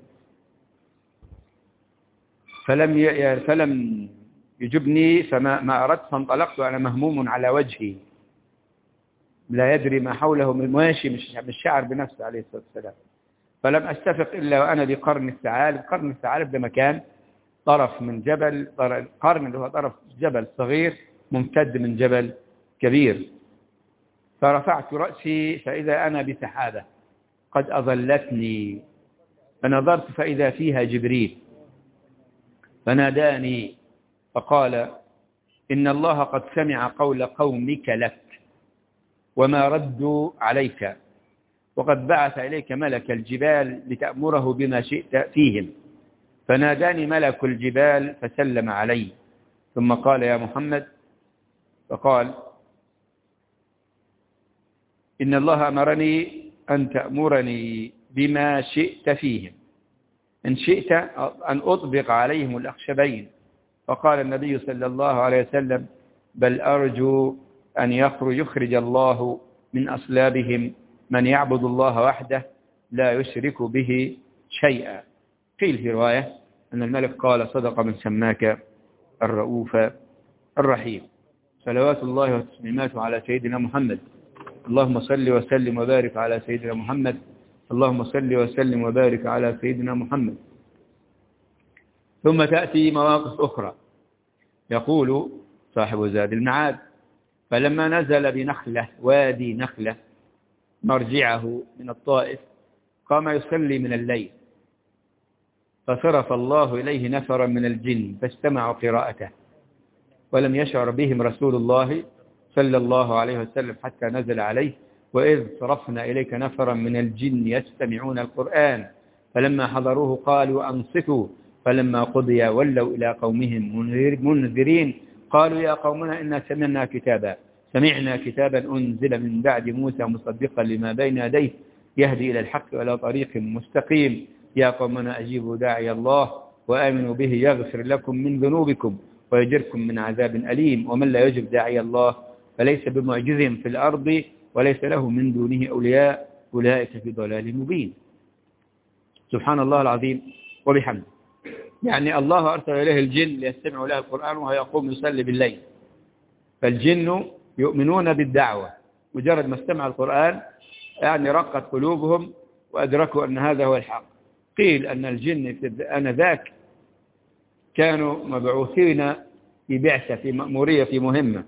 فلم يجبني فما أردت، فانطلقت وأنا مهموم على وجهي لا يدري ما حوله من ماشي مش شعر بنفسه عليه الصلاة والسلام. فلم أستفق إلا وأنا بقرن الثعالب. قرن الثعالب ده مكان طرف من جبل، قرن اللي هو طرف جبل صغير ممتد من جبل كبير. فرفعت رأسي فإذا أنا بسحابة قد أظلتني، فنظرت فإذا فيها جبريل فناداني فقال إن الله قد سمع قول قومك لك وما ردوا عليك، وقد بعث إليك ملك الجبال لتأمره بما شئت فيهم. فناداني ملك الجبال فسلم علي ثم قال يا محمد، فقال إن الله أمرني أن تأمرني بما شئت فيهم، إن شئت أن أطبق عليهم الأخشبين. فقال النبي صلى الله عليه وسلم: بل أرجو أن يخرج الله من أصلابهم من يعبد الله وحده لا يشرك به شيئا. قيل في رواية أن الملك قال: صدق من سماك الرؤوف الرحيم. صلوات الله وتسليماته على سيدنا محمد. اللهم صل وسلم وبارك على سيدنا محمد. اللهم صل وسلم وبارك على سيدنا محمد. ثم تأتي مواقف أخرى. يقول صاحب زاد المعاد: فلما نزل بنخلة، وادي نخلة مرجعه من الطائف، قام يصلي من الليل، فصرف الله إليه نفرا من الجن فاستمعوا قراءته، ولم يشعر بهم رسول الله صلى الله عليه وسلم حتى نزل عليه: وإذ صرفنا إليك نفرا من الجن يستمعون القرآن فلما حضروه قالوا أنصتوا فلما قضي ولوا إلى قومهم منذرين قالوا يا قومنا إنا سمعنا كتابا أنزل من بعد موسى مصدقا لما بين يديه يهدي إلى الحق وإلى طريق مستقيم يا قومنا أجيبوا داعي الله وآمنوا به يغفر لكم من ذنوبكم ويجركم من عذاب أليم ومن لا يجب داعي الله فليس بمعجز في الأرض وليس له من دونه أولياء أولئك في ضلال مبين. سبحان الله العظيم وبحمده. يعني الله أرسل إليه الجن ليستمعوا له القرآن وهو يقوم يصلي بالليل، فالجن يؤمنون بالدعوة، مجرد ما استمع القرآن يعني رقت قلوبهم وأدركوا أن هذا هو الحق. قيل أن الجن آنذاك كانوا مبعوثين في بعثة، في مأمورية، في مهمة،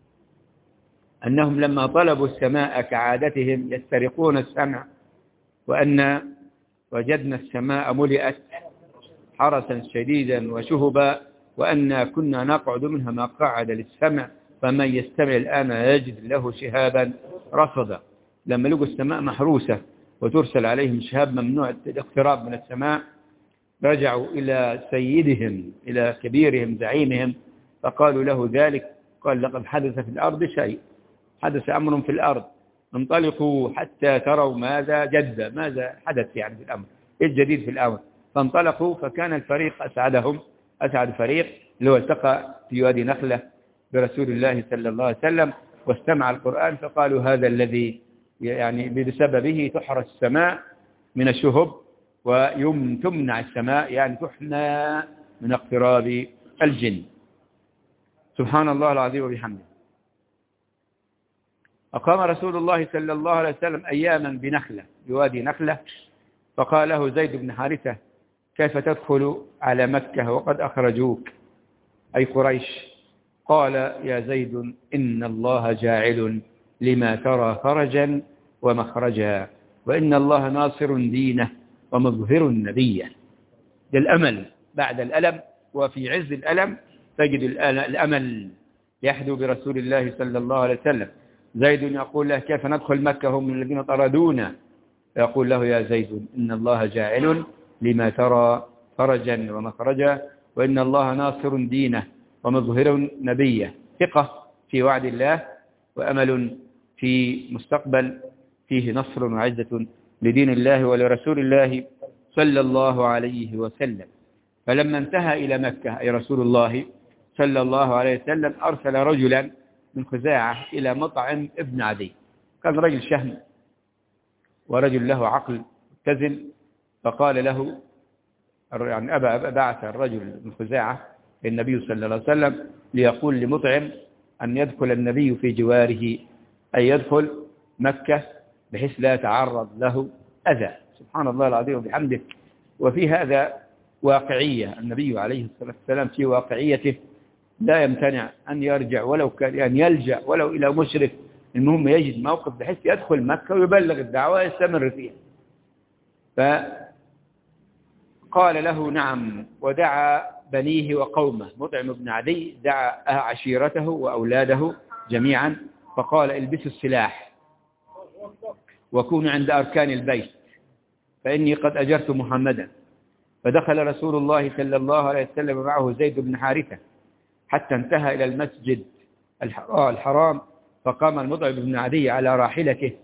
أنهم لما طلبوا السماء كعادتهم يسترقون السمع، وأن وجدنا السماء ملئت حرسا شديدا وشهبا وأن كنا نقعد منها مقاعد للسمع فمن يستمع الآن يجد له شهابا رصدا. لما لقوا السماء محروسة وترسل عليهم شهاب ممنوع الاقتراب من السماء رجعوا إلى سيدهم، إلى كبيرهم زعيمهم، فقالوا له ذلك. قال لقد حدث في الأرض شيء، حدث أمر في الأرض، انطلقوا حتى تروا ماذا حدث يعني في الأمر، إيه الجديد في الأمر. فانطلقوا فكان الفريق أسعد فريق اللي هو التقى في وادي نخلة برسول الله صلى الله عليه وسلم واستمع القرآن، فقالوا هذا الذي يعني بسببه تحرس السماء من الشهب وتمنع السماء يعني تحنى من اقتراب الجن. سبحان الله العظيم وبحمده. أقام رسول الله صلى الله عليه وسلم أياما بنخلة، بوادي نخلة، فقال له زيد بن حارثة: كيف تدخل على مكة وقد أخرجوك أي قريش؟ قال: يا زيد إن الله جاعل لما ترى فرجا ومخرجا، وإن الله ناصر دينه ومظهر نبيه. ده الأمل بعد الألم، وفي عز الألم تجد الأمل يحدو برسول الله صلى الله عليه وسلم. زيد يقول له: كيف ندخل مكة هم من الذين طردونا؟ يقول له: يا زيد إن الله جاعل لما ترى فرجا ومخرجا، وإن الله ناصر دينه ومظهر نبيه. ثقة في وعد الله وأمل في مستقبل فيه نصر وعزة لدين الله ولرسول الله صلى الله عليه وسلم. فلما انتهى إلى مكة أي رسول الله صلى الله عليه وسلم أرسل رجلا من خزاعة إلى مطعم ابن عدي. كان رجل شهم ورجل له عقل متزن، فقال له يعني بعث الرجل من خزاعة النبي صلى الله عليه وسلم ليقول لمطعم أن يدخل النبي في جواره، أي يدخل مكة بحيث لا يتعرض له أذى. سبحان الله العظيم وبحمده. وفي هذا واقعية، النبي عليه الصلاة والسلام في واقعيته لا يمتنع أن يرجع ولو كان أن يلجأ ولو إلى مشرك، المهم يجد موقف بحيث يدخل مكة ويبلغ الدعوة ويستمر فيها. فقال له نعم، ودعا بنيه وقومه. مطعم بن عدي دعا عشيرته وأولاده جميعا، فقال: البسوا السلاح وكونوا عند أركان البيت فإني قد أجرت محمدا. فدخل رسول الله صلى الله عليه وسلم معه زيد بن حارثة حتى انتهى إلى المسجد الحرام، فقام المطعم بن عدي على راحلته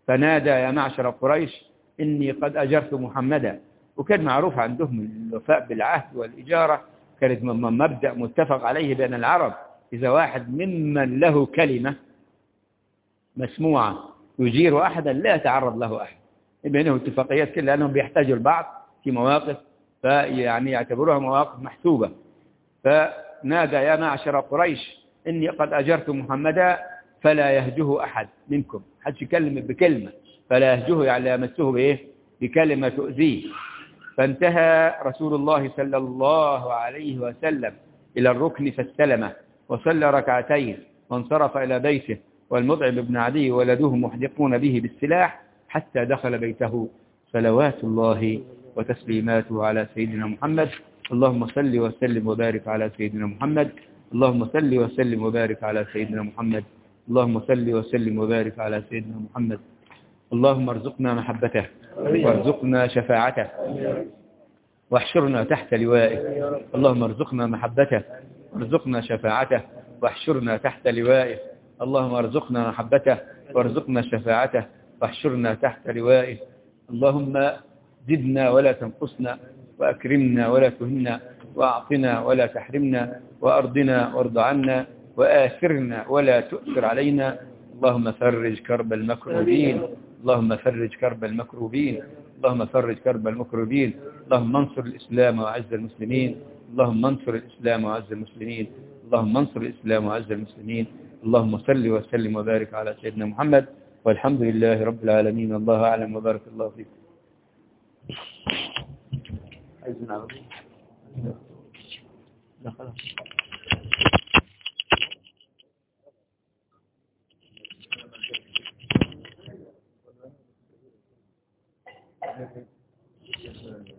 فنادى يا معشر قريش إني قد أجرت محمدا. وكان معروف عندهم الوفاء بالعهد والإجارة، كانت مبدأ متفق عليه بين العرب. إذا واحد ممن له كلمة مسموعة يجير أحدا لا يتعرض له أحد، بينهم اتفاقيات كلها لأنهم بيحتاجوا البعض في مواقف، فيعني يعتبروها مواقف محسوبة. فنادى يا معشر قريش إني قد أجرت محمدا فلا يهجه أحد منكم، حد يكلم بكلمة فلا يهجه، يعني لا يمسه بإيه؟ بكلمة تؤذيه. فانتهى رسول الله صلى الله عليه وسلم إلى الركن فاستلمه وصلى ركعتين وانصرف إلى بيته، والمضعب بن عدي ولده محدقون به بالسلاح حتى دخل بيته، صلوات الله وتسليماته على سيدنا محمد. اللهم صل وسلم وبارك على سيدنا محمد. اللهم صل وسلم وبارك على سيدنا محمد. اللهم صل وسلم وبارك على سيدنا محمد. اللهم ارزقنا محبته وارزقنا شفاعته واحشرنا تحت لوائه. اللهم ارزقنا محبته وارزقنا شفاعته واحشرنا تحت لوائه. اللهم ارزقنا محبته وارزقنا شفاعته واحشرنا تحت لوائه. اللهم زدنا ولا تنقصنا، وأكرمنا ولا تهنا، وأعطنا ولا تحرمنا، وأرضنا وارض عنا، وآثرنا ولا تؤثر علينا. اللهم فرج كرب المكروبين. اللهم فرج كرب المكروبين. اللهم فرج كرب المكروبين. اللهم انصر الإسلام وأعز المسلمين. اللهم انصر الإسلام وأعز المسلمين. اللهم انصر الإسلام وأعز المسلمين. اللهم صل وسلم وبارك على سيدنا محمد، والحمد لله رب العالمين. الله أعلم وبارك الله فيكم. عايزين عربي؟ لا خلاص.